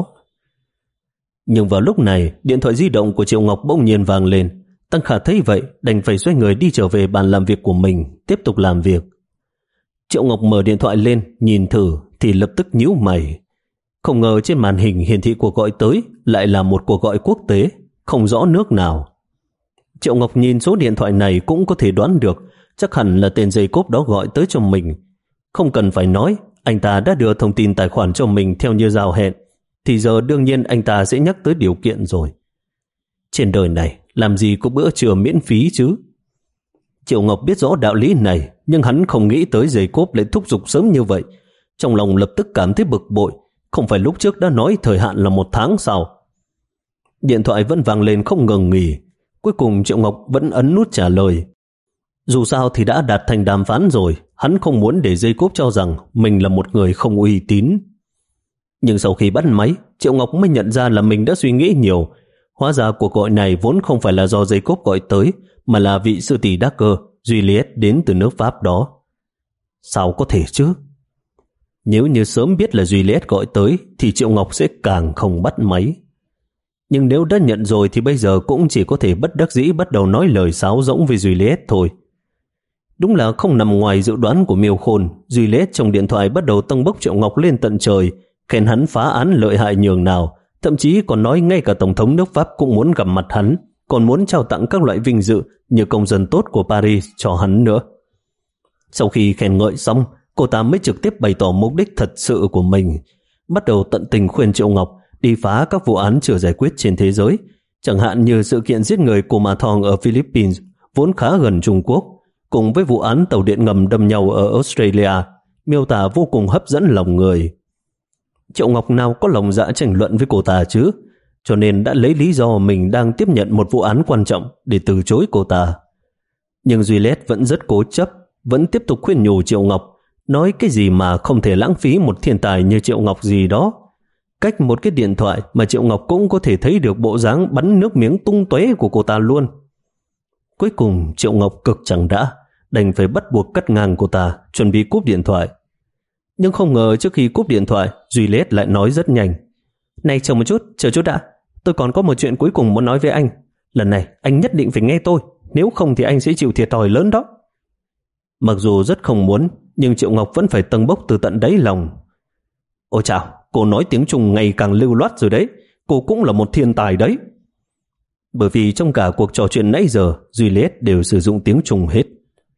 Nhưng vào lúc này, điện thoại di động của Triệu Ngọc bỗng nhiên vang lên. Tăng Khả thấy vậy, đành phải xoay người đi trở về bàn làm việc của mình, tiếp tục làm việc. Triệu Ngọc mở điện thoại lên, nhìn thử thì lập tức nhíu mày. Không ngờ trên màn hình hiển thị cuộc gọi tới lại là một cuộc gọi quốc tế, không rõ nước nào. Triệu Ngọc nhìn số điện thoại này cũng có thể đoán được chắc hẳn là tên Jacob đó gọi tới cho mình. Không cần phải nói, anh ta đã đưa thông tin tài khoản cho mình theo như giao hẹn, thì giờ đương nhiên anh ta sẽ nhắc tới điều kiện rồi. Trên đời này làm gì có bữa trưa miễn phí chứ? Triệu Ngọc biết rõ đạo lý này, nhưng hắn không nghĩ tới Jacob lại thúc giục sớm như vậy. Trong lòng lập tức cảm thấy bực bội. Không phải lúc trước đã nói thời hạn là một tháng sao? Điện thoại vẫn vang lên không ngừng nghỉ. Cuối cùng Triệu Ngọc vẫn ấn nút trả lời. Dù sao thì đã đạt thành đàm phán rồi, hắn không muốn để Jacob cho rằng mình là một người không uy tín. Nhưng sau khi bắt máy, Triệu Ngọc mới nhận ra là mình đã suy nghĩ nhiều. Hóa ra cuộc gọi này vốn không phải là do Jacob gọi tới, mà là vị sư tỷ Darker, Juliet đến từ nước Pháp đó. Sao có thể chứ? Nếu như sớm biết là Juliet gọi tới thì Triệu Ngọc sẽ càng không bắt máy. Nhưng nếu đã nhận rồi thì bây giờ cũng chỉ có thể bất đắc dĩ bắt đầu nói lời sáo rỗng với Juliet thôi. Đúng là không nằm ngoài dự đoán của Miêu Khôn. Juliet trong điện thoại bắt đầu tâng bốc Triệu Ngọc lên tận trời, khen hắn phá án lợi hại nhường nào, thậm chí còn nói ngay cả Tổng thống nước Pháp cũng muốn gặp mặt hắn, còn muốn trao tặng các loại vinh dự như công dân tốt của Paris cho hắn nữa. Sau khi khen ngợi xong, cô ta mới trực tiếp bày tỏ mục đích thật sự của mình, bắt đầu tận tình khuyên Triệu Ngọc đi phá các vụ án chưa giải quyết trên thế giới, chẳng hạn như sự kiện giết người của Ma Thong ở Philippines, vốn khá gần Trung Quốc, cùng với vụ án tàu điện ngầm đâm nhau ở Australia, miêu tả vô cùng hấp dẫn lòng người. Triệu Ngọc nào có lòng dạ tranh luận với cô ta chứ, cho nên đã lấy lý do mình đang tiếp nhận một vụ án quan trọng để từ chối cô ta. Nhưng Juliet vẫn rất cố chấp, vẫn tiếp tục khuyên nhủ Triệu Ngọc, nói cái gì mà không thể lãng phí một thiên tài như Triệu Ngọc gì đó. Cách một cái điện thoại mà Triệu Ngọc cũng có thể thấy được bộ dáng bắn nước miếng tung tóe của cô ta luôn. Cuối cùng Triệu Ngọc cực chẳng đã, đành phải bắt buộc cắt ngang cô ta, chuẩn bị cúp điện thoại. Nhưng không ngờ trước khi cúp điện thoại, Juliet lại nói rất nhanh. Này chờ một chút, chờ chút đã, tôi còn có một chuyện cuối cùng muốn nói với anh. Lần này anh nhất định phải nghe tôi, nếu không thì anh sẽ chịu thiệt thòi lớn đó. Mặc dù rất không muốn, nhưng Triệu Ngọc vẫn phải tâng bốc từ tận đáy lòng. Ôi chào, cô nói tiếng Trung ngày càng lưu loát rồi đấy, cô cũng là một thiên tài đấy. Bởi vì trong cả cuộc trò chuyện nãy giờ, Juliet đều sử dụng tiếng Trung hết.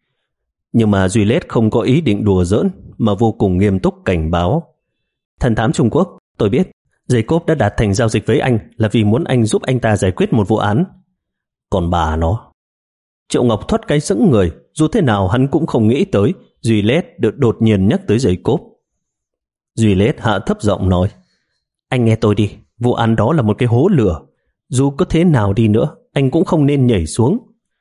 Nhưng mà Juliet không có ý định đùa giỡn, mà vô cùng nghiêm túc cảnh báo. Thần thám Trung Quốc, tôi biết, Jacob đã đạt thành giao dịch với anh là vì muốn anh giúp anh ta giải quyết một vụ án. Còn bà nó... Triệu Ngọc thoát cái sững người, dù thế nào hắn cũng không nghĩ tới Juliet được đột nhiên nhắc tới Jacob. Juliet hạ thấp giọng nói, anh nghe tôi đi, vụ án đó là một cái hố lửa. Dù có thế nào đi nữa, anh cũng không nên nhảy xuống.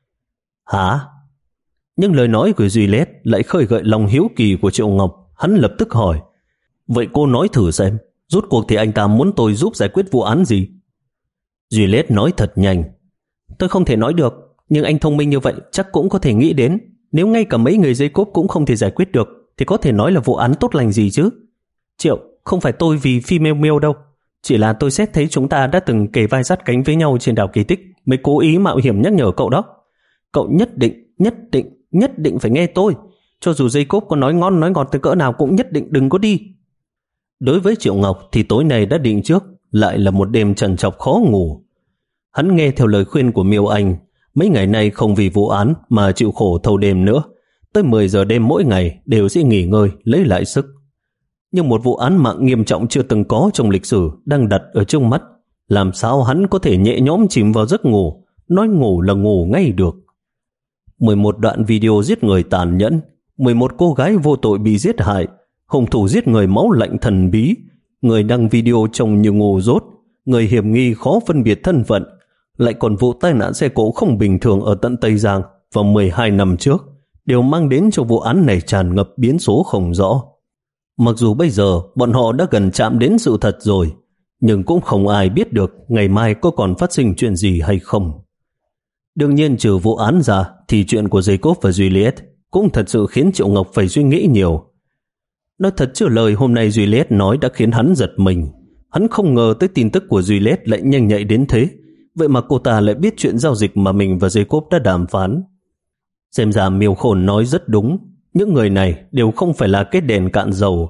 Hả? Nhưng lời nói của Juliet lại khơi gợi lòng hiếu kỳ của Triệu Ngọc. Hắn lập tức hỏi, vậy cô nói thử xem, rốt cuộc thì anh ta muốn tôi giúp giải quyết vụ án gì? Juliet nói thật nhanh, tôi không thể nói được, nhưng anh thông minh như vậy chắc cũng có thể nghĩ đến. Nếu ngay cả mấy người Jacob cũng không thể giải quyết được thì có thể nói là vụ án tốt lành gì chứ? Triệu, không phải tôi vì phi mêu mêu đâu, chỉ là tôi xét thấy chúng ta đã từng kề vai sát cánh với nhau trên đảo Kỳ Tích, mới cố ý mạo hiểm nhắc nhở cậu đó. Cậu nhất định, nhất định, nhất định phải nghe tôi. Cho dù Jacob có nói ngon nói ngọt tới cỡ nào cũng nhất định đừng có đi. Đối với Triệu Ngọc thì tối nay đã định trước lại là một đêm trằn trọc khó ngủ. Hắn nghe theo lời khuyên của Miêu Anh, mấy ngày nay không vì vụ án mà chịu khổ thâu đêm nữa. Tới mười giờ đêm mỗi ngày đều sẽ nghỉ ngơi, lấy lại sức. Nhưng một vụ án mạng nghiêm trọng chưa từng có trong lịch sử đang đặt ở trước mắt, làm sao hắn có thể nhẹ nhõm chìm vào giấc ngủ, nói ngủ là ngủ ngay được. mười một đoạn video giết người tàn nhẫn, mười một cô gái vô tội bị giết hại, hung thủ giết người máu lạnh thần bí, người đăng video trông như ngu dốt, người hiểm nghi khó phân biệt thân phận, lại còn vụ tai nạn xe cộ không bình thường ở tận Tây Giang vào mười hai năm trước, đều mang đến cho vụ án này tràn ngập biến số không rõ. Mặc dù bây giờ bọn họ đã gần chạm đến sự thật rồi, nhưng cũng không ai biết được ngày mai có còn phát sinh chuyện gì hay không. Đương nhiên trừ vụ án ra thì chuyện của Jacob và Juliet cũng thật sự khiến Triệu Ngọc phải suy nghĩ nhiều. Nói thật chứ lời hôm nay Juliet nói đã khiến hắn giật mình. Hắn không ngờ tới tin tức của Juliet lại nhanh nhạy đến thế. Vậy mà cô ta lại biết chuyện giao dịch mà mình và Jacob đã đàm phán. Xem ra Miêu Khôn nói rất đúng. Những người này đều không phải là cái đèn cạn dầu.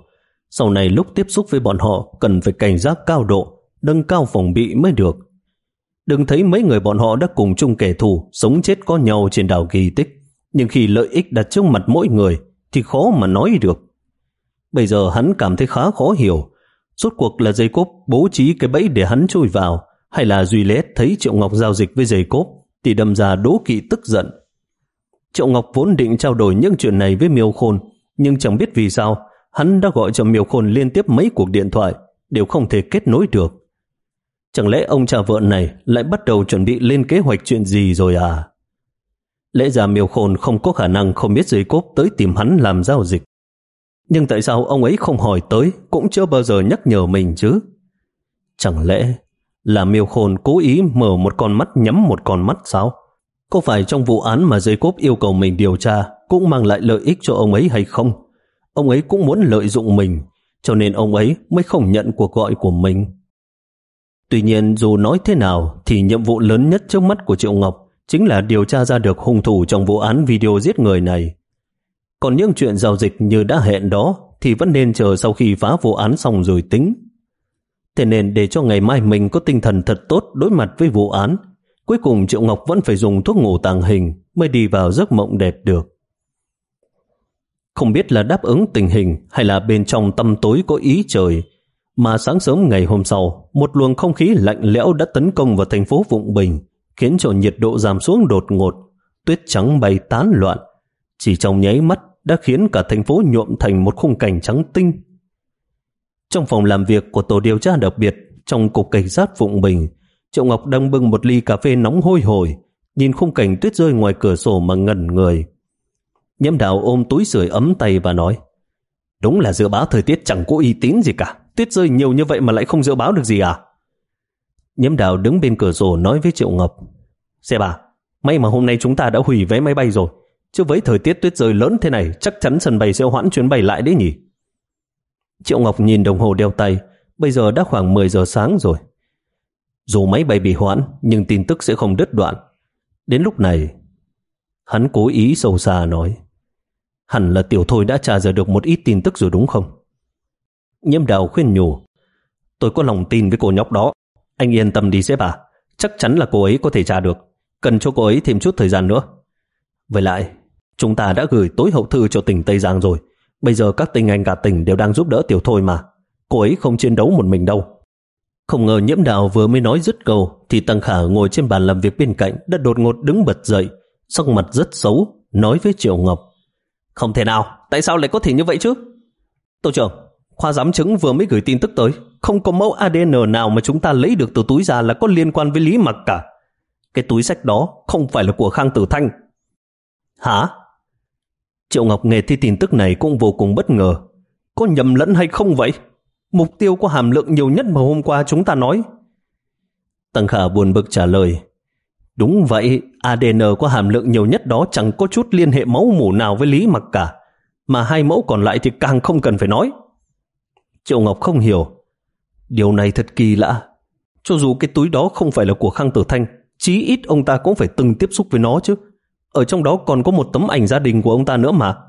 Sau này lúc tiếp xúc với bọn họ cần phải cảnh giác cao độ, nâng cao phòng bị mới được. Đừng thấy mấy người bọn họ đã cùng chung kẻ thù, sống chết có nhau trên đảo kỳ tích, nhưng khi lợi ích đặt trước mặt mỗi người thì khó mà nói được. Bây giờ hắn cảm thấy khá khó hiểu, rốt cuộc là Jacob bố trí cái bẫy để hắn chui vào, hay là Juliet thấy Triệu Ngọc giao dịch với Jacob thì đâm ra đố kỵ tức giận. Triệu Ngọc vốn định trao đổi những chuyện này với Miêu Khôn, nhưng chẳng biết vì sao hắn đã gọi cho Miêu Khôn liên tiếp mấy cuộc điện thoại, đều không thể kết nối được. Chẳng lẽ ông cha vợ này lại bắt đầu chuẩn bị lên kế hoạch chuyện gì rồi à? Lẽ ra Miêu Khôn không có khả năng không biết Jacob tới tìm hắn làm giao dịch. Nhưng tại sao ông ấy không hỏi tới, cũng chưa bao giờ nhắc nhở mình chứ? Chẳng lẽ là Miêu Khôn cố ý mở một con mắt nhắm một con mắt sao? Có phải trong vụ án mà Jacob yêu cầu mình điều tra cũng mang lại lợi ích cho ông ấy hay không? Ông ấy cũng muốn lợi dụng mình, cho nên ông ấy mới không nhận cuộc gọi của mình. Tuy nhiên dù nói thế nào thì nhiệm vụ lớn nhất trước mắt của Triệu Ngọc chính là điều tra ra được hung thủ trong vụ án video giết người này. Còn những chuyện giao dịch như đã hẹn đó thì vẫn nên chờ sau khi phá vụ án xong rồi tính. Thế nên để cho ngày mai mình có tinh thần thật tốt đối mặt với vụ án, cuối cùng Triệu Ngọc vẫn phải dùng thuốc ngủ tàng hình mới đi vào giấc mộng đẹp được. Không biết là đáp ứng tình hình hay là bên trong tăm tối có ý trời, mà sáng sớm ngày hôm sau, một luồng không khí lạnh lẽo đã tấn công vào thành phố Vụng Bình, khiến cho nhiệt độ giảm xuống đột ngột, tuyết trắng bay tán loạn. Chỉ trong nháy mắt đã khiến cả thành phố nhuộm thành một khung cảnh trắng tinh. Trong phòng làm việc của tổ điều tra đặc biệt trong cục cảnh sát Vụng Bình, Triệu Ngọc đang bưng một ly cà phê nóng hôi hổi, nhìn khung cảnh tuyết rơi ngoài cửa sổ mà ngẩn người. Nhiễm Đào ôm túi sưởi ấm tay và nói: đúng là dự báo thời tiết chẳng có uy tín gì cả, tuyết rơi nhiều như vậy mà lại không dự báo được gì à? Nhiễm Đào đứng bên cửa sổ nói với Triệu Ngọc: Xe bà, may mà hôm nay chúng ta đã hủy vé máy bay rồi, chứ với thời tiết tuyết rơi lớn thế này chắc chắn sân bay sẽ hoãn chuyến bay lại đấy nhỉ. Triệu Ngọc nhìn đồng hồ đeo tay, bây giờ đã khoảng mười giờ sáng rồi. Dù máy bay bị hoãn nhưng tin tức sẽ không đứt đoạn. Đến lúc này, hắn cố ý sâu xa nói: hẳn là Tiểu Thôi đã tra ra được một ít tin tức rồi đúng không? Nhiễm Đào khuyên nhủ: tôi có lòng tin với cô nhóc đó, anh yên tâm đi sếp à, chắc chắn là cô ấy có thể tra được, cần cho cô ấy thêm chút thời gian nữa. Với lại, chúng ta đã gửi tối hậu thư cho tỉnh Tây Giang rồi, bây giờ các tinh anh cả tỉnh đều đang giúp đỡ Tiểu Thôi mà, cô ấy không chiến đấu một mình đâu. Không ngờ Nhiễm Đào vừa mới nói dứt câu thì Tăng Khả ngồi trên bàn làm việc bên cạnh đã đột ngột đứng bật dậy, sắc mặt rất xấu, nói với Triệu Ngọc: không thể nào, tại sao lại có thể như vậy chứ? Tổ trưởng, khoa giám chứng vừa mới gửi tin tức tới, không có mẫu a đê en nào mà chúng ta lấy được từ túi ra là có liên quan với Lý Mặc cả. Cái túi xách đó không phải là của Khang Tử Thanh. Hả? Triệu Ngọc nghe thấy tin tức này cũng vô cùng bất ngờ. Có nhầm lẫn hay không vậy? Mục tiêu có hàm lượng nhiều nhất mà hôm qua chúng ta nói. Tăng Khả buồn bực trả lời: đúng vậy, a đê en có hàm lượng nhiều nhất đó chẳng có chút liên hệ máu mủ nào với Lý Mặc cả, mà hai mẫu còn lại thì càng không cần phải nói. Triệu Ngọc không hiểu. Điều này thật kỳ lạ. Cho dù cái túi đó không phải là của Khang Tử Thanh, chí ít ông ta cũng phải từng tiếp xúc với nó chứ. Ở trong đó còn có một tấm ảnh gia đình của ông ta nữa mà.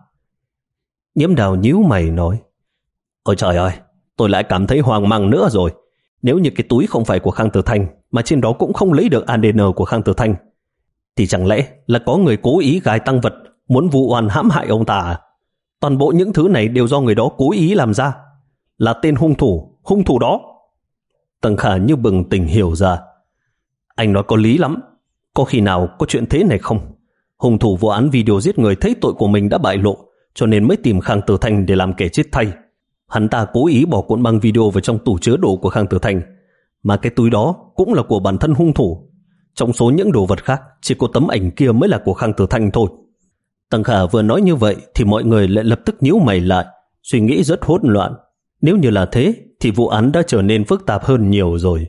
Nhiễm Đào nhíu mày nói: ôi trời ơi, tôi lại cảm thấy hoang mang nữa rồi. Nếu như cái túi không phải của Khang Tử Thanh mà trên đó cũng không lấy được a đê en của Khang Tử Thanh, thì chẳng lẽ là có người cố ý gài tăng vật muốn vụ oan hãm hại ông ta à? Toàn bộ những thứ này đều do người đó cố ý làm ra. Là tên hung thủ, hung thủ đó. Tăng Khả như bừng tỉnh hiểu ra. Anh nói có lý lắm. Có khi nào có chuyện thế này không? Hung thủ vụ án video giết người thấy tội của mình đã bại lộ, cho nên mới tìm Khang Tử Thanh để làm kẻ chết thay. Hắn ta cố ý bỏ cuộn băng video vào trong tủ chứa đồ của Khang Tử Thanh, mà cái túi đó cũng là của bản thân hung thủ. Trong số những đồ vật khác, chỉ có tấm ảnh kia mới là của Khang Tử Thanh thôi. Tăng Khả vừa nói như vậy thì mọi người lại lập tức nhíu mày lại, suy nghĩ rất hỗn loạn. Nếu như là thế thì vụ án đã trở nên phức tạp hơn nhiều rồi.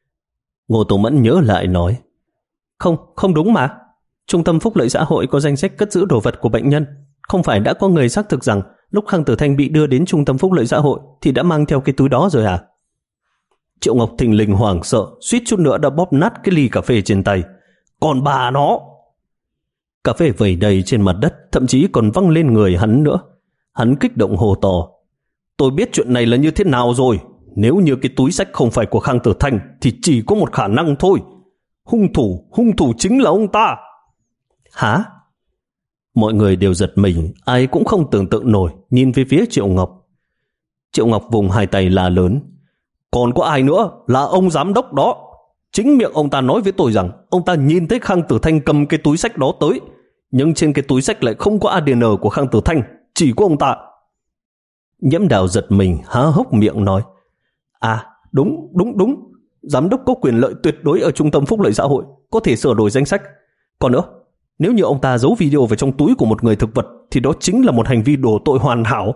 Ngô Tô Mẫn nhớ lại nói: Không, không đúng mà. Trung tâm Phúc lợi xã hội có danh sách cất giữ đồ vật của bệnh nhân. Không phải đã có người xác thực rằng lúc Khang Tử Thanh bị đưa đến Trung tâm Phúc lợi xã hội thì đã mang theo cái túi đó rồi à? Triệu Ngọc thình lình hoảng sợ, suýt chút nữa đã bóp nát cái ly cà phê trên tay. Còn bà nó! Cà phê vẩy đầy trên mặt đất, thậm chí còn văng lên người hắn nữa. Hắn kích động hô to: tôi biết chuyện này là như thế nào rồi. Nếu như cái túi xách không phải của Khang Tử Thanh thì chỉ có một khả năng thôi. Hung thủ, hung thủ chính là ông ta. Hả? Mọi người đều giật mình, ai cũng không tưởng tượng nổi, nhìn về phía Triệu Ngọc. Triệu Ngọc vùng hai tay la lớn. Còn có ai nữa? Là ông giám đốc đó. Chính miệng ông ta nói với tôi rằng ông ta nhìn thấy Khang Tử Thanh cầm cái túi xách đó tới, nhưng trên cái túi xách lại không có a đê en của Khang Tử Thanh, chỉ có ông ta. Nhiễm Đào giật mình, há hốc miệng nói. À, đúng, đúng, đúng. Giám đốc có quyền lợi tuyệt đối ở Trung tâm Phúc lợi xã hội, có thể sửa đổi danh sách. Còn nữa, nếu như ông ta giấu video vào trong túi của một người thực vật thì đó chính là một hành vi đổ tội hoàn hảo.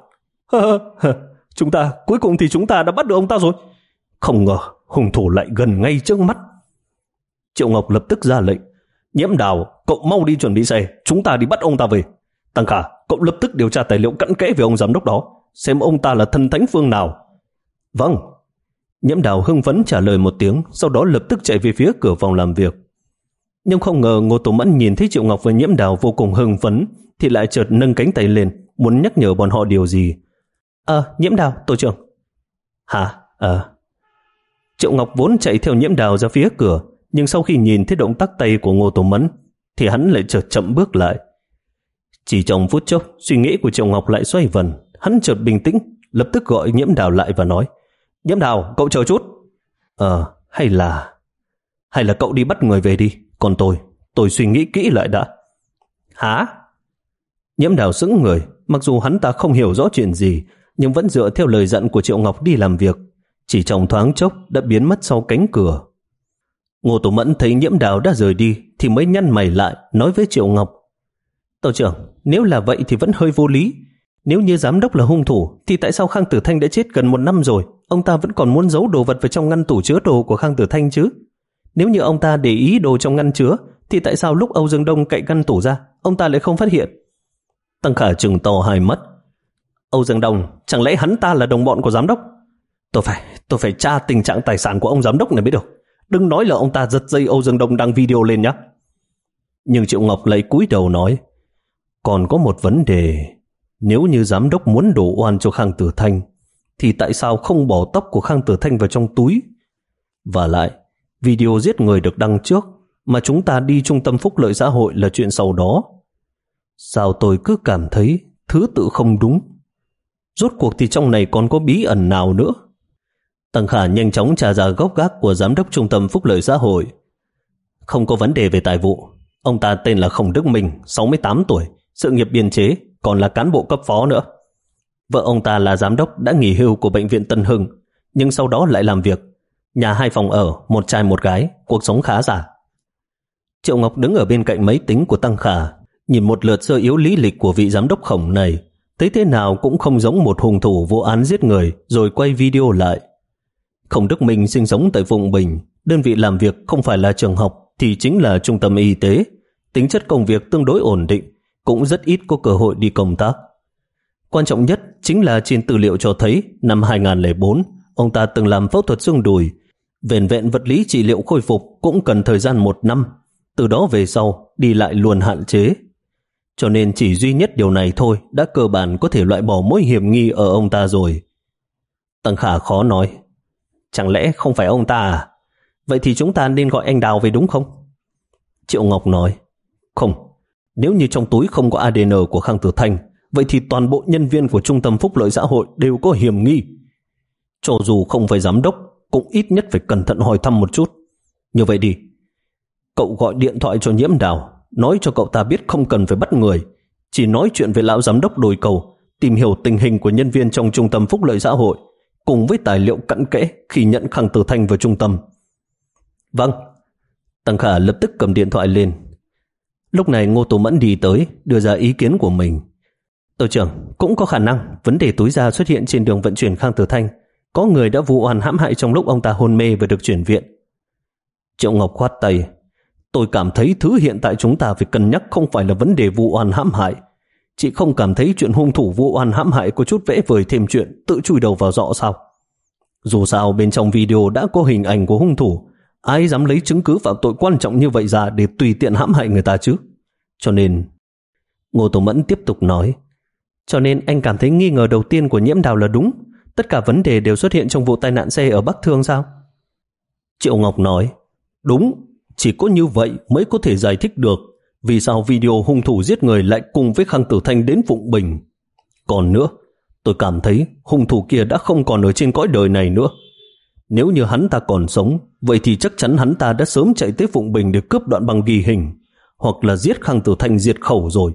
Chúng ta, cuối cùng thì chúng ta đã bắt được ông ta rồi. Không ngờ hung thủ lại gần ngay trước mắt. Triệu Ngọc lập tức ra lệnh. Nhiễm Đào, cậu mau đi chuẩn bị xe, chúng ta đi bắt ông ta về. Tăng Khả, cậu lập tức điều tra tài liệu cặn kẽ về ông giám đốc đó, xem ông ta là thần thánh phương nào. Vâng. Nhiễm Đào hưng phấn trả lời một tiếng, sau đó lập tức chạy về phía cửa phòng làm việc. Nhưng không ngờ Ngô Tố Mẫn nhìn thấy Triệu Ngọc và Nhiễm Đào vô cùng hưng phấn thì lại chợt nâng cánh tay lên, muốn nhắc nhở bọn họ điều gì. À, Nhiễm Đào, tổ trưởng. Hả? À. Triệu Ngọc vốn chạy theo Nhiễm Đào ra phía cửa, nhưng sau khi nhìn thấy động tác tay của Ngô Tố Mẫn thì hắn lại chợt chậm bước lại. Chỉ trong phút chốc, suy nghĩ của Triệu Ngọc lại xoay vần. Hắn chợt bình tĩnh, lập tức gọi Nhiễm Đào lại và nói. Nhiễm Đào, cậu chờ chút. Ờ, hay là... Hay là cậu đi bắt người về đi. Còn tôi, tôi suy nghĩ kỹ lại đã. Hả? Nhiễm Đào sững người, mặc dù hắn ta không hiểu rõ chuyện gì, nhưng vẫn dựa theo lời dặn của Triệu Ngọc đi làm việc. Chỉ trong thoáng chốc đã biến mất sau cánh cửa. Ngô Tố Mẫn thấy Nhiễm Đào đã rời đi thì mới nhăn mày lại, nói với Triệu Ngọc. Tổ trưởng, nếu là vậy thì vẫn hơi vô lý. Nếu như giám đốc là hung thủ thì tại sao Khang Tử Thanh đã chết gần một năm rồi, ông ta vẫn còn muốn giấu đồ vật vào trong ngăn tủ chứa đồ của Khang Tử Thanh chứ? Nếu như ông ta để ý đồ trong ngăn chứa thì tại sao lúc Âu Dương Đông cậy ngăn tủ ra ông ta lại không phát hiện? Tăng Khả trừng to hai mắt. Âu Dương Đông, chẳng lẽ hắn ta là đồng bọn của giám đốc? Tôi phải, tôi phải tra tình trạng tài sản của ông giám đốc này mới được. Đừng nói là ông ta giật dây Âu Dương Đông đăng video lên nhé. Nhưng Triệu Ngọc lấy cúi đầu nói. Còn có một vấn đề. Nếu như giám đốc muốn đổ oan cho Khang Tử Thanh thì tại sao không bỏ tóc của Khang Tử Thanh vào trong túi? Và lại, video giết người được đăng trước, mà chúng ta đi Trung tâm Phúc lợi xã hội là chuyện sau đó. Sao tôi cứ cảm thấy thứ tự không đúng? Rốt cuộc thì trong này còn có bí ẩn nào nữa? Tăng Khả nhanh chóng tra ra gốc gác của giám đốc Trung tâm Phúc lợi xã hội. Không có vấn đề về tài vụ. Ông ta tên là Khổng Đức Minh, sáu mươi tám tuổi, sự nghiệp biên chế, còn là cán bộ cấp phó nữa. Vợ ông ta là giám đốc đã nghỉ hưu của bệnh viện Tân Hưng, nhưng sau đó lại làm việc. Nhà hai phòng ở, một trai một gái, cuộc sống khá giả. Triệu Ngọc đứng ở bên cạnh máy tính của Tăng Khả, nhìn một lượt sơ yếu lý lịch của vị giám đốc Khổng này, thấy thế nào cũng không giống một hung thủ vô án giết người rồi quay video lại. Khổng Đức Minh sinh sống tại Phụng Bình, đơn vị làm việc không phải là trường học thì chính là trung tâm y tế, tính chất công việc tương đối ổn định, cũng rất ít có cơ hội đi công tác. Quan trọng nhất chính là trên tư liệu cho thấy năm hai không không bốn, ông ta từng làm phẫu thuật xương đùi, vẻn vẹn vật lý trị liệu khôi phục cũng cần thời gian một năm, từ đó về sau đi lại luôn hạn chế. Cho nên chỉ duy nhất điều này thôi đã cơ bản có thể loại bỏ mối hiểm nghi ở ông ta rồi. Tăng Khả khó nói. Chẳng lẽ không phải ông ta à? Vậy thì chúng ta nên gọi anh Đào về đúng không? Triệu Ngọc nói. Không, nếu như trong túi không có a đê en của Khang Tử Thanh, vậy thì toàn bộ nhân viên của Trung tâm Phúc lợi xã hội đều có hiểm nghi. Cho dù không phải giám đốc, cũng ít nhất phải cẩn thận hỏi thăm một chút. Như vậy đi, cậu gọi điện thoại cho Nhiễm Đào, nói cho cậu ta biết không cần phải bắt người, chỉ nói chuyện với lão giám đốc đồi cầu, tìm hiểu tình hình của nhân viên trong Trung tâm Phúc lợi xã hội, cùng với tài liệu cặn kẽ khi nhận Khang Tử Thanh vào trung tâm. Vâng. Tăng Khả lập tức cầm điện thoại lên. Lúc này Ngô Tố Mẫn đi tới, đưa ra ý kiến của mình. Tổ trưởng, cũng có khả năng vấn đề túi da xuất hiện trên đường vận chuyển Khang Tử Thanh. Có người đã vu oan hãm hại trong lúc ông ta hôn mê và được chuyển viện. Triệu Ngọc khoát tay. Tôi cảm thấy thứ hiện tại chúng ta phải cân nhắc không phải là vấn đề vu oan hãm hại. Chị không cảm thấy chuyện hung thủ vu oan hãm hại có chút vẽ vời thêm chuyện tự chui đầu vào giọ sao? Dù sao bên trong video đã có hình ảnh của hung thủ, ai dám lấy chứng cứ phạm tội quan trọng như vậy ra để tùy tiện hãm hại người ta chứ? Cho nên... Ngô Tố Mẫn tiếp tục nói. Cho nên anh cảm thấy nghi ngờ đầu tiên của Nhiễm Đào là đúng. Tất cả vấn đề đều xuất hiện trong vụ tai nạn xe ở Bắc Thương sao? Triệu Ngọc nói, đúng, chỉ có như vậy mới có thể giải thích được vì sao video hung thủ giết người lại cùng với Khang Tử Thanh đến Phụng Bình. Còn nữa, tôi cảm thấy hung thủ kia đã không còn ở trên cõi đời này nữa. Nếu như hắn ta còn sống, vậy thì chắc chắn hắn ta đã sớm chạy tới Phụng Bình để cướp đoạn băng ghi hình, hoặc là giết Khang Tử Thanh diệt khẩu rồi.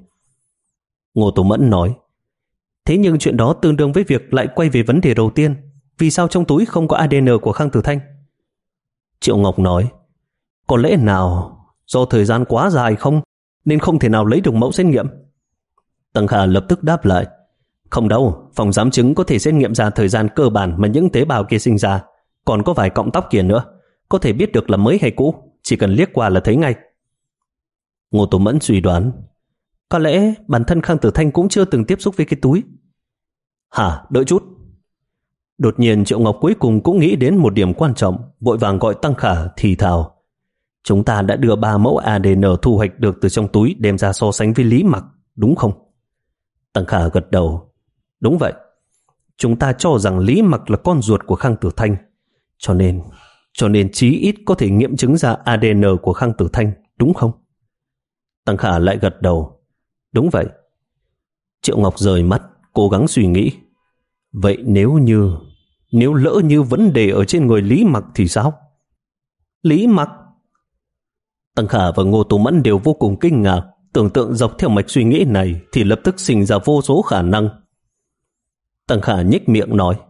Ngô Tố Mẫn nói, thế nhưng chuyện đó tương đương với việc lại quay về vấn đề đầu tiên, vì sao trong túi không có a đê en của Khang Tử Thanh? Triệu Ngọc nói, có lẽ nào do thời gian quá dài không, nên không thể nào lấy được mẫu xét nghiệm. Tăng Khả lập tức đáp lại, không đâu, phòng giám chứng có thể xét nghiệm ra thời gian cơ bản mà những tế bào kia sinh ra, còn có vài cọng tóc kia nữa, có thể biết được là mới hay cũ, chỉ cần liếc qua là thấy ngay. Ngô Tố Mẫn suy đoán, có lẽ bản thân Khang Tử Thanh cũng chưa từng tiếp xúc với cái túi. Hả, đợi chút. Đột nhiên Triệu Ngọc cuối cùng cũng nghĩ đến một điểm quan trọng, vội vàng gọi Tăng Khả thì thào, chúng ta đã đưa ba mẫu a đê en thu hoạch được từ trong túi đem ra so sánh với Lý Mặc, đúng không? Tăng Khả gật đầu, đúng vậy. Chúng ta cho rằng Lý Mặc là con ruột của Khang Tử Thanh, cho nên cho nên chí ít có thể nghiệm chứng ra a đê en của Khang Tử Thanh, đúng không? Tăng Khả lại gật đầu, đúng vậy. Triệu Ngọc rời mắt, cố gắng suy nghĩ. Vậy nếu như nếu lỡ như vấn đề ở trên người Lý Mặc thì sao? Lý Mặc? Tăng Khả và Ngô Tố Mẫn đều vô cùng kinh ngạc, tưởng tượng dọc theo mạch suy nghĩ này thì lập tức sinh ra vô số khả năng. Tăng Khả nhếch miệng nói,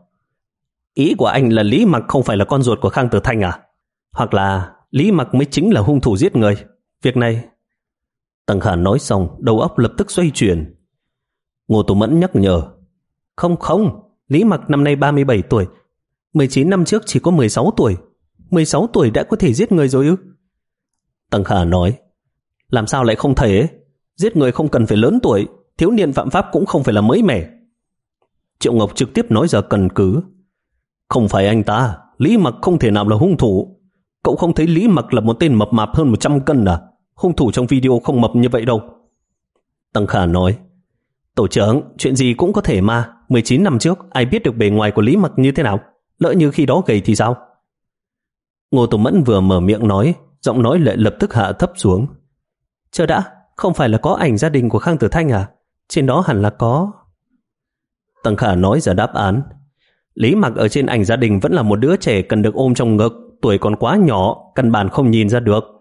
ý của anh là Lý Mặc không phải là con ruột của Khang Tử Thanh à? Hoặc là Lý Mặc mới chính là hung thủ giết người? Việc này... Tăng Khả nói xong, đầu óc lập tức xoay chuyển. Ngô Tố Mẫn nhắc nhở, không không, Lý Mặc năm nay ba mươi bảy tuổi, mười chín năm trước chỉ có mười sáu tuổi, mười sáu tuổi đã có thể giết người rồi ư? Tăng Khả nói, làm sao lại không thể? Giết người không cần phải lớn tuổi, thiếu niên phạm pháp cũng không phải là mới mẻ. Triệu Ngọc trực tiếp nói ra cần cứ, không phải anh ta, Lý Mặc không thể nào là hung thủ. Cậu không thấy Lý Mặc là một tên mập mạp hơn một trăm cân à? Hung thủ trong video không mập như vậy đâu. Tăng Khả nói, tổ trưởng, chuyện gì cũng có thể mà, mười chín năm trước ai biết được bề ngoài của Lý Mặc như thế nào, lỡ như khi đó gầy thì sao? Ngô Tố Mẫn vừa mở miệng nói, giọng nói lại lập tức hạ thấp xuống. Chờ đã, không phải là có ảnh gia đình của Khang Tử Thanh à? Trên đó hẳn là có. Tăng Khả nói ra đáp án. Lý Mặc ở trên ảnh gia đình vẫn là một đứa trẻ cần được ôm trong ngực, tuổi còn quá nhỏ, căn bản không nhìn ra được.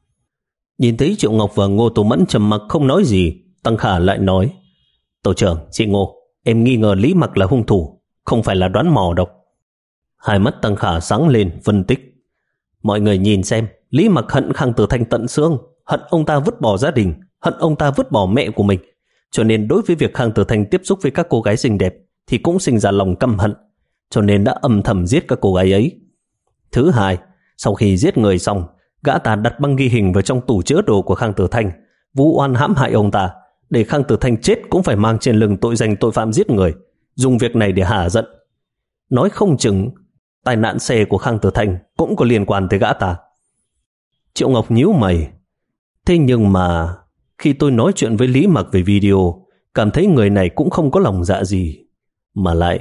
Nhìn thấy Triệu Ngọc và Ngô Tố Mẫn trầm mặc không nói gì, Tăng Khả lại nói, tổ trưởng, chị Ngô, em nghi ngờ Lý Mặc là hung thủ, không phải là đoán mò đâu. Hai mắt Tăng Khả sáng lên, phân tích. Mọi người nhìn xem, Lý Mặc hận Khang Tử Thanh tận xương, hận ông ta vứt bỏ gia đình, hận ông ta vứt bỏ mẹ của mình, cho nên đối với việc Khang Tử Thanh tiếp xúc với các cô gái xinh đẹp thì cũng sinh ra lòng căm hận, cho nên đã âm thầm giết các cô gái ấy. Thứ hai, sau khi giết người xong, gã ta đặt băng ghi hình vào trong tủ chứa đồ của Khang Tử Thanh, vu oan hãm hại ông ta, để Khang Tử Thanh chết cũng phải mang trên lưng tội danh tội phạm giết người, dùng việc này để hả giận. Nói không chừng tai nạn xe của Khang Tử Thanh cũng có liên quan tới gã ta. Triệu Ngọc nhíu mày. Thế nhưng mà khi tôi nói chuyện với Lý Mặc về video, cảm thấy người này cũng không có lòng dạ gì, mà lại...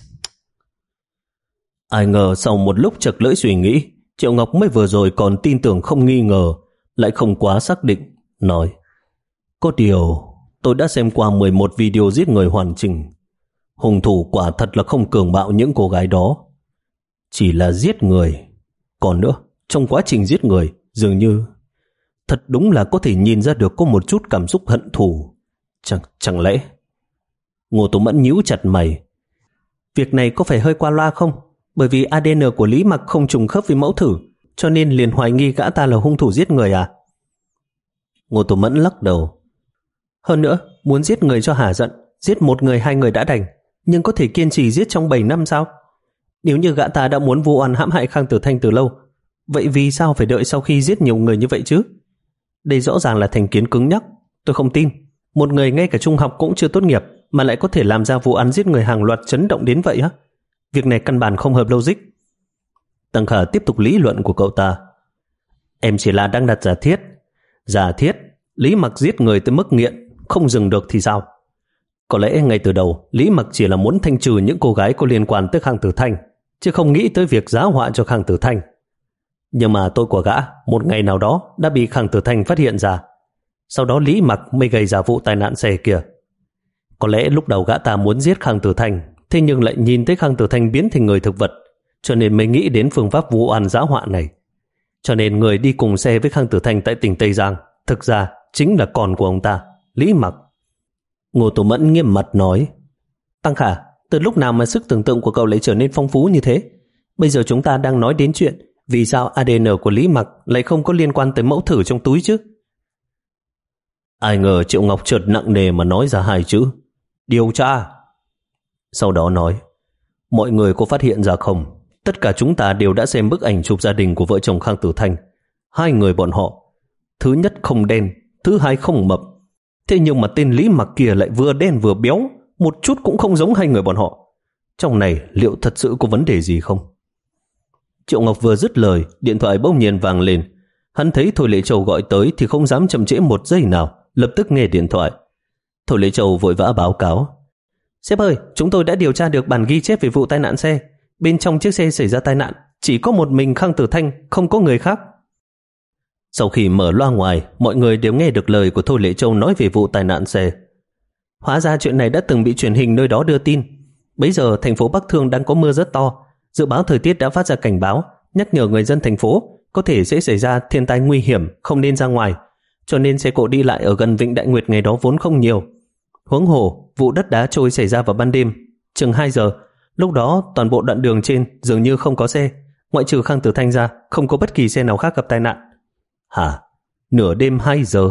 Ai ngờ sau một lúc chật lưỡi suy nghĩ, Triệu Ngọc mới vừa rồi còn tin tưởng không nghi ngờ, lại không quá xác định, nói, có điều tôi đã xem qua mười một video giết người hoàn chỉnh. Hung thủ quả thật là không cường bạo những cô gái đó, chỉ là giết người. Còn nữa, trong quá trình giết người, dường như thật đúng là có thể nhìn ra được có một chút cảm xúc hận thù. Chẳng, chẳng lẽ... Ngô Tố Mẫn nhíu chặt mày. Việc này có phải hơi qua loa không? Bởi vì a đê en của Lý Mặc không trùng khớp với mẫu thử, cho nên liền hoài nghi gã ta là hung thủ giết người à? Ngô Tố Mẫn lắc đầu. Hơn nữa, muốn giết người cho hả giận, giết một người hai người đã đành, nhưng có thể kiên trì giết trong bảy năm sao? Nếu như gã ta đã muốn vu oan hãm hại Khang Tử Thanh từ lâu, vậy vì sao phải đợi sau khi giết nhiều người như vậy chứ? Đây rõ ràng là thành kiến cứng nhắc. Tôi không tin một người ngay cả trung học cũng chưa tốt nghiệp mà lại có thể làm ra vụ án giết người hàng loạt chấn động đến vậy á. Việc này căn bản không hợp logic. Tăng Khả tiếp tục lý luận của cậu ta. Em chỉ là đang đặt giả thiết. Giả thiết Lý Mặc giết người tới mức nghiện không dừng được thì sao? Có lẽ ngay từ đầu Lý Mặc chỉ là muốn thanh trừ những cô gái có liên quan tới Khang Tử Thanh, chứ không nghĩ tới việc giá họa cho Khang Tử Thanh. Nhưng mà tôi của gã một ngày nào đó đã bị Khang Tử Thanh phát hiện ra. Sau đó Lý Mặc mới gây ra vụ tai nạn xe kia. Có lẽ lúc đầu gã ta muốn giết Khang Tử Thanh, thế nhưng lại nhìn thấy Khang Tử Thanh biến thành người thực vật, cho nên mới nghĩ đến phương pháp vu oan giá họa này. Cho nên người đi cùng xe với Khang Tử Thanh tại tỉnh Tây Giang thực ra chính là con của ông ta, Lý Mặc. Ngô Tổ Mẫn nghiêm mặt nói: Tăng Khả, từ lúc nào mà sức tưởng tượng của cậu lại trở nên phong phú như thế? Bây giờ chúng ta đang nói đến chuyện vì sao a đê en của Lý Mặc lại không có liên quan tới mẫu thử trong túi chứ? Ai ngờ Triệu Ngọc chợt nặng nề mà nói ra hai chữ: điều tra. Sau đó nói: mọi người có phát hiện ra không? Tất cả chúng ta đều đã xem bức ảnh chụp gia đình của vợ chồng Khang Tử Thanh. Hai người bọn họ, thứ nhất không đen, thứ hai không mập. Thế nhưng mà tên Lý Mặc kia lại vừa đen vừa béo, một chút cũng không giống hai người bọn họ. Trong này liệu thật sự có vấn đề gì không? Triệu Ngọc vừa dứt lời, điện thoại bỗng nhiên vang lên. Hắn thấy Thôi Lệ Châu gọi tới thì không dám chậm trễ một giây nào, lập tức nghe điện thoại. Thôi Lệ Châu vội vã báo cáo: Sếp ơi, chúng tôi đã điều tra được bản ghi chép về vụ tai nạn xe. Bên trong chiếc xe xảy ra tai nạn chỉ có một mình Khang Tử Thanh, không có người khác. Sau khi mở loa ngoài, mọi người đều nghe được lời của Thôi Lệ Châu nói về vụ tai nạn xe. Hóa ra chuyện này đã từng bị truyền hình nơi đó đưa tin. Bây giờ thành phố Bắc Thương đang có mưa rất to. Dự báo thời tiết đã phát ra cảnh báo, nhắc nhở người dân thành phố có thể sẽ xảy ra thiên tai nguy hiểm, không nên ra ngoài. Cho nên xe cộ đi lại ở gần Vịnh Đại Nguyệt ngày đó vốn không nhiều. Huống hồ, vụ đất đá trôi xảy ra vào ban đêm, chừng hai giờ. Lúc đó toàn bộ đoạn đường trên dường như không có xe, ngoại trừ Khang Tử Thanh ra, không có bất kỳ xe nào khác gặp tai nạn. Hả? Nửa đêm hai giờ?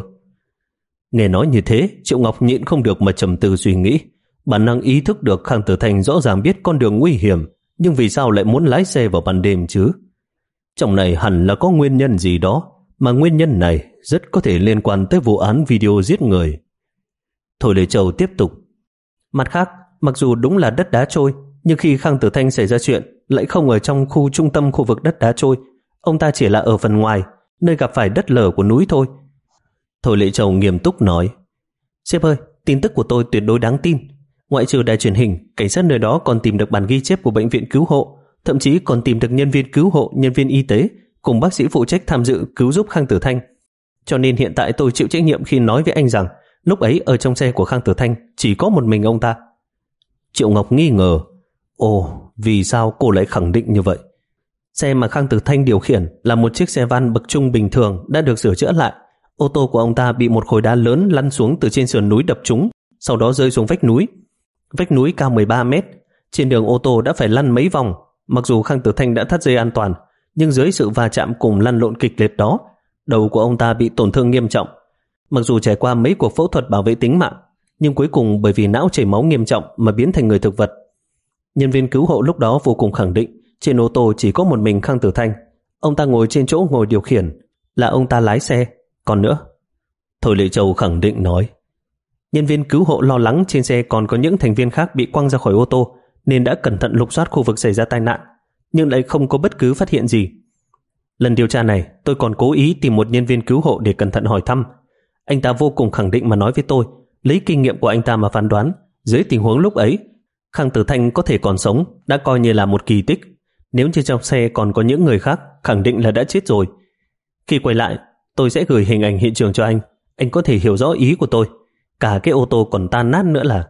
Nghe nói như thế, Triệu Ngọc nhịn không được mà trầm tư suy nghĩ. Bản năng ý thức được Khang Tử Thanh rõ ràng biết con đường nguy hiểm, nhưng vì sao lại muốn lái xe vào ban đêm chứ? Trong này hẳn là có nguyên nhân gì đó, mà nguyên nhân này rất có thể liên quan tới vụ án video giết người. Thôi Lệ Châu tiếp tục: mặt khác, mặc dù đúng là đất đá trôi, nhưng khi Khang Tử Thanh xảy ra chuyện lại không ở trong khu trung tâm khu vực đất đá trôi. Ông ta chỉ là ở phần ngoài, nơi gặp phải đất lở của núi thôi. Thôi Lệ Châu nghiêm túc nói: Sếp ơi, tin tức của tôi tuyệt đối đáng tin. Ngoại trừ đài truyền hình, cảnh sát nơi đó còn tìm được bản ghi chép của bệnh viện cứu hộ, thậm chí còn tìm được nhân viên cứu hộ, nhân viên y tế cùng bác sĩ phụ trách tham dự cứu giúp Khang Tử Thanh. Cho nên hiện tại tôi chịu trách nhiệm khi nói với anh rằng lúc ấy ở trong xe của Khang Tử Thanh chỉ có một mình ông ta. Triệu Ngọc nghi ngờ: ồ, vì sao cô lại khẳng định như vậy? Xe mà Khang Tử Thanh điều khiển là một chiếc xe van bậc trung bình thường đã được sửa chữa lại. Ô tô của ông ta bị một khối đá lớn lăn xuống từ trên sườn núi đập trúng, sau đó rơi xuống vách núi. Vách núi cao mười ba mét, trên đường ô tô đã phải lăn mấy vòng. Mặc dù Khang Tử Thanh đã thắt dây an toàn, nhưng dưới sự va chạm cùng lăn lộn kịch liệt đó, đầu của ông ta bị tổn thương nghiêm trọng. Mặc dù trải qua mấy cuộc phẫu thuật bảo vệ tính mạng, nhưng cuối cùng bởi vì não chảy máu nghiêm trọng mà biến thành người thực vật. Nhân viên cứu hộ lúc đó vô cùng khẳng định trên ô tô chỉ có một mình Khang Tử Thanh. Ông ta ngồi trên chỗ ngồi điều khiển, là ông ta lái xe. Còn nữa, Thôi Lệ Châu khẳng định nói, nhân viên cứu hộ lo lắng trên xe còn có những thành viên khác bị quăng ra khỏi ô tô, nên đã cẩn thận lục soát khu vực xảy ra tai nạn, nhưng lại không có bất cứ phát hiện gì. Lần điều tra này, tôi còn cố ý tìm một nhân viên cứu hộ để cẩn thận hỏi thăm. Anh ta vô cùng khẳng định mà nói với tôi, lấy kinh nghiệm của anh ta mà phán đoán, dưới tình huống lúc ấy, Khang Tử Thanh có thể còn sống đã coi như là một kỳ tích. Nếu như trong xe còn có những người khác, khẳng định là đã chết rồi. Khi quay lại, tôi sẽ gửi hình ảnh hiện trường cho anh, anh có thể hiểu rõ ý của tôi. Cả cái ô tô còn tan nát nữa là.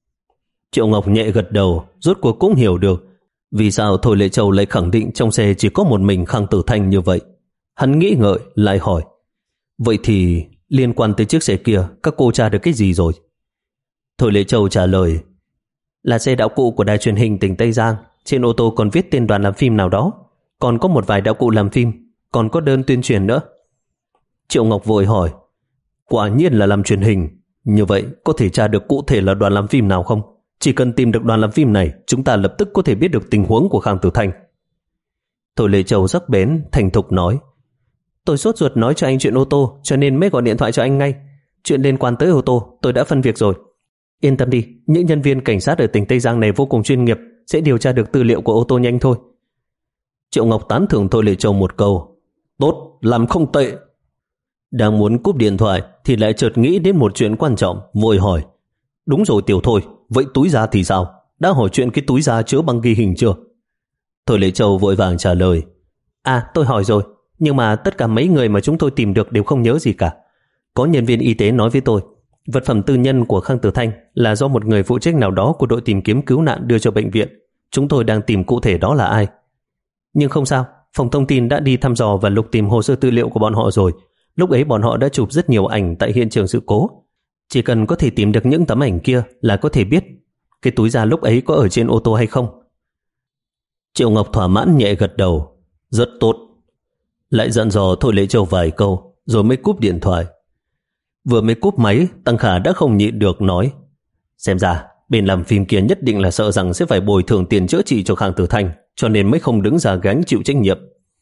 Triệu Ngọc nhẹ gật đầu, rốt cuộc cũng hiểu được vì sao Thôi Lệ Châu lại khẳng định trong xe chỉ có một mình Khang Tử Thanh như vậy. Hắn nghĩ ngợi lại hỏi, vậy thì liên quan tới chiếc xe kia, các cô tra được cái gì rồi? Thôi Lệ Châu trả lời, là xe đạo cụ của đài truyền hình tỉnh Tây Giang. Trên ô tô còn viết tên đoàn làm phim nào đó, còn có một vài đạo cụ làm phim, còn có đơn tuyên truyền nữa. Triệu Ngọc vội hỏi, quả nhiên là làm truyền hình, như vậy có thể tra được cụ thể là đoàn làm phim nào không? Chỉ cần tìm được đoàn làm phim này, chúng ta lập tức có thể biết được tình huống của Khang Tử Thanh. Thôi Lệ Châu sắc bén, thành thục nói, tôi sốt ruột nói cho anh chuyện ô tô, cho nên mới gọi điện thoại cho anh ngay. Chuyện liên quan tới ô tô tôi đã phân việc rồi. Yên tâm đi, những nhân viên cảnh sát ở tỉnh Tây Giang này vô cùng chuyên nghiệp, sẽ điều tra được tư liệu của ô tô nhanh thôi. Triệu Ngọc tán thưởng Thôi Lệ Châu một câu, tốt, làm không tệ. Đang muốn cúp điện thoại thì lại chợt nghĩ đến một chuyện quan trọng, vội hỏi, Đúng rồi Tiểu Thôi, vậy túi da thì sao? Đã hỏi chuyện cái túi da chứa băng ghi hình chưa? Thôi Lệ Châu vội vàng trả lời. À, tôi hỏi rồi, nhưng mà tất cả mấy người mà chúng tôi tìm được đều không nhớ gì cả. Có nhân viên y tế nói với tôi, vật phẩm tư nhân của Khang Tử Thanh là do một người phụ trách nào đó của đội tìm kiếm cứu nạn đưa cho bệnh viện. Chúng tôi đang tìm cụ thể đó là ai. Nhưng không sao, phòng thông tin đã đi thăm dò và lục tìm hồ sơ tư liệu của bọn họ rồi. Lúc ấy bọn họ đã chụp rất nhiều ảnh tại hiện trường sự cố. Chỉ cần có thể tìm được những tấm ảnh kia là có thể biết cái túi da lúc ấy có ở trên ô tô hay không. Triệu Ngọc thỏa mãn nhẹ gật đầu. Rất tốt. Lại dặn dò Thôi Lệ Châu vài câu rồi mới cúp điện thoại. Vừa mới cúp máy, Tăng Khả đã không nhịn được nói, xem ra bên làm phim kia nhất định là sợ rằng sẽ phải bồi thường tiền chữa trị cho Khang Tử Thanh, cho nên mới không đứng ra gánh chịu trách nhiệm.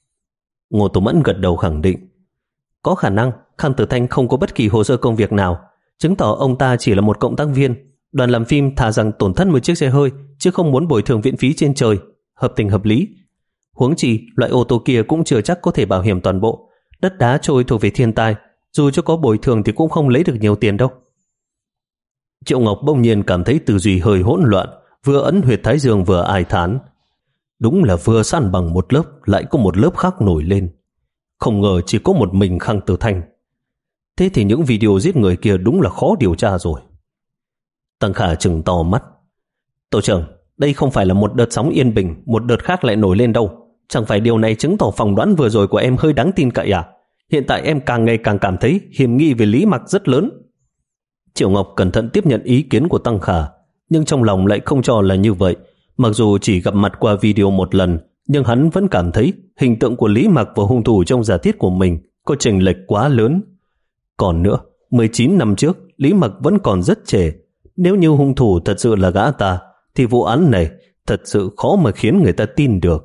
Ngô Tố Mẫn gật đầu khẳng định, có khả năng Khang Tử Thanh không có bất kỳ hồ sơ công việc nào, chứng tỏ ông ta chỉ là một cộng tác viên. Đoàn làm phim thà rằng tổn thất một chiếc xe hơi chứ không muốn bồi thường viện phí trên trời, hợp tình hợp lý. Huống chi loại ô tô kia cũng chưa chắc có thể bảo hiểm toàn bộ. Đất đá trôi thuộc về thiên tai, dù cho có bồi thường thì cũng không lấy được nhiều tiền đâu. Triệu Ngọc bỗng nhiên cảm thấy tư duy hơi hỗn loạn, vừa ấn huyệt thái dương vừa ai thán. Đúng là vừa san bằng một lớp lại có một lớp khác nổi lên. Không ngờ chỉ có một mình Khang Tử Thanh. Thế thì những video giết người kia đúng là khó điều tra rồi. Tăng Khả trừng to mắt. Tổ trưởng, đây không phải là một đợt sóng yên bình, một đợt khác lại nổi lên đâu. Chẳng phải điều này chứng tỏ phỏng đoán vừa rồi của em hơi đáng tin cậy à? Hiện tại em càng ngày càng cảm thấy hiểm nghi về Lý Mặc rất lớn. Triệu Ngọc cẩn thận tiếp nhận ý kiến của Tăng Khả, nhưng trong lòng lại không cho là như vậy. Mặc dù chỉ gặp mặt qua video một lần, nhưng hắn vẫn cảm thấy hình tượng của Lý Mặc và hung thủ trong giả thiết của mình có chênh lệch quá lớn. Còn nữa, mười chín năm trước, Lý Mặc vẫn còn rất trẻ. Nếu như hung thủ thật sự là gã ta, thì vụ án này thật sự khó mà khiến người ta tin được.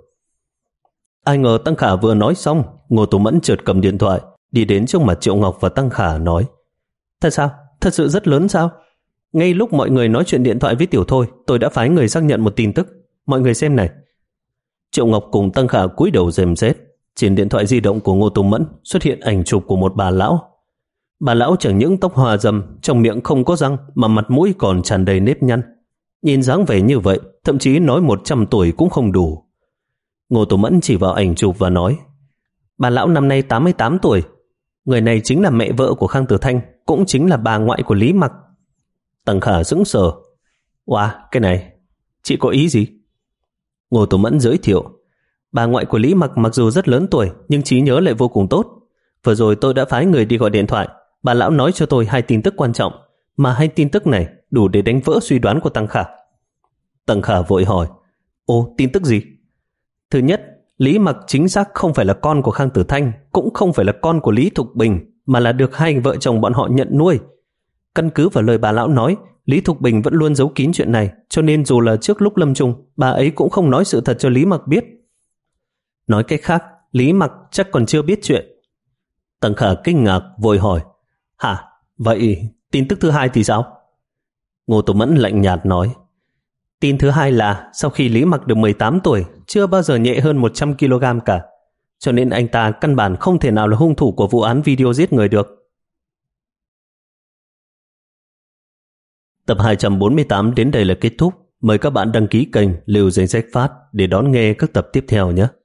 Ai ngờ Tăng Khả vừa nói xong, Ngô Tố Mẫn chợt cầm điện thoại, đi đến trước mặt Triệu Ngọc và Tăng Khả nói, thật sao? Thật sự rất lớn sao? Ngay lúc mọi người nói chuyện điện thoại với Tiểu Thôi, tôi đã phái người xác nhận một tin tức. Mọi người xem này. Triệu Ngọc cùng Tăng Khả cúi đầu rèm rét. Trên điện thoại di động của Ngô Tố Mẫn xuất hiện ảnh chụp của một bà lão. Bà lão chẳng những tóc hoa râm, trong miệng không có răng mà mặt mũi còn tràn đầy nếp nhăn. Nhìn dáng vẻ như vậy, thậm chí nói một trăm tuổi cũng không đủ. Ngô Tố Mẫn chỉ vào ảnh chụp và nói, bà lão năm nay tám mươi tám tuổi. Người này chính là mẹ vợ của Khang Tử Thanh, cũng chính là bà ngoại của Lý Mặc. Tăng Khả sững sờ. Wow, cái này, chị có ý gì? Ngô Tố Mẫn giới thiệu, bà ngoại của Lý Mặc mặc dù rất lớn tuổi, nhưng trí nhớ lại vô cùng tốt. Vừa rồi tôi đã phái người đi gọi điện thoại. Bà lão nói cho tôi hai tin tức quan trọng, mà hai tin tức này đủ để đánh vỡ suy đoán của Tăng Khả. Tăng Khả vội hỏi, ồ, tin tức gì? Thứ nhất, Lý Mặc chính xác không phải là con của Khang Tử Thanh, cũng không phải là con của Lý Thục Bình, mà là được hai vợ chồng bọn họ nhận nuôi. Căn cứ vào lời bà lão nói, Lý Thục Bình vẫn luôn giấu kín chuyện này, cho nên dù là trước lúc lâm chung, bà ấy cũng không nói sự thật cho Lý Mặc biết. Nói cách khác, Lý Mặc chắc còn chưa biết chuyện. Tăng Khả kinh ngạc vội hỏi, hả? Vậy tin tức thứ hai thì sao? Ngô Tố Mẫn lạnh nhạt nói, tin thứ hai là sau khi Lý Mặc được mười tám tuổi, chưa bao giờ nhẹ hơn một trăm ki lô gam cả, cho nên anh ta căn bản không thể nào là hung thủ của vụ án video giết người được. Tập hai trăm bốn mươi tám đến đây là kết thúc. Mời các bạn đăng ký kênh Lưu Danh Sách Phát để đón nghe các tập tiếp theo nhé.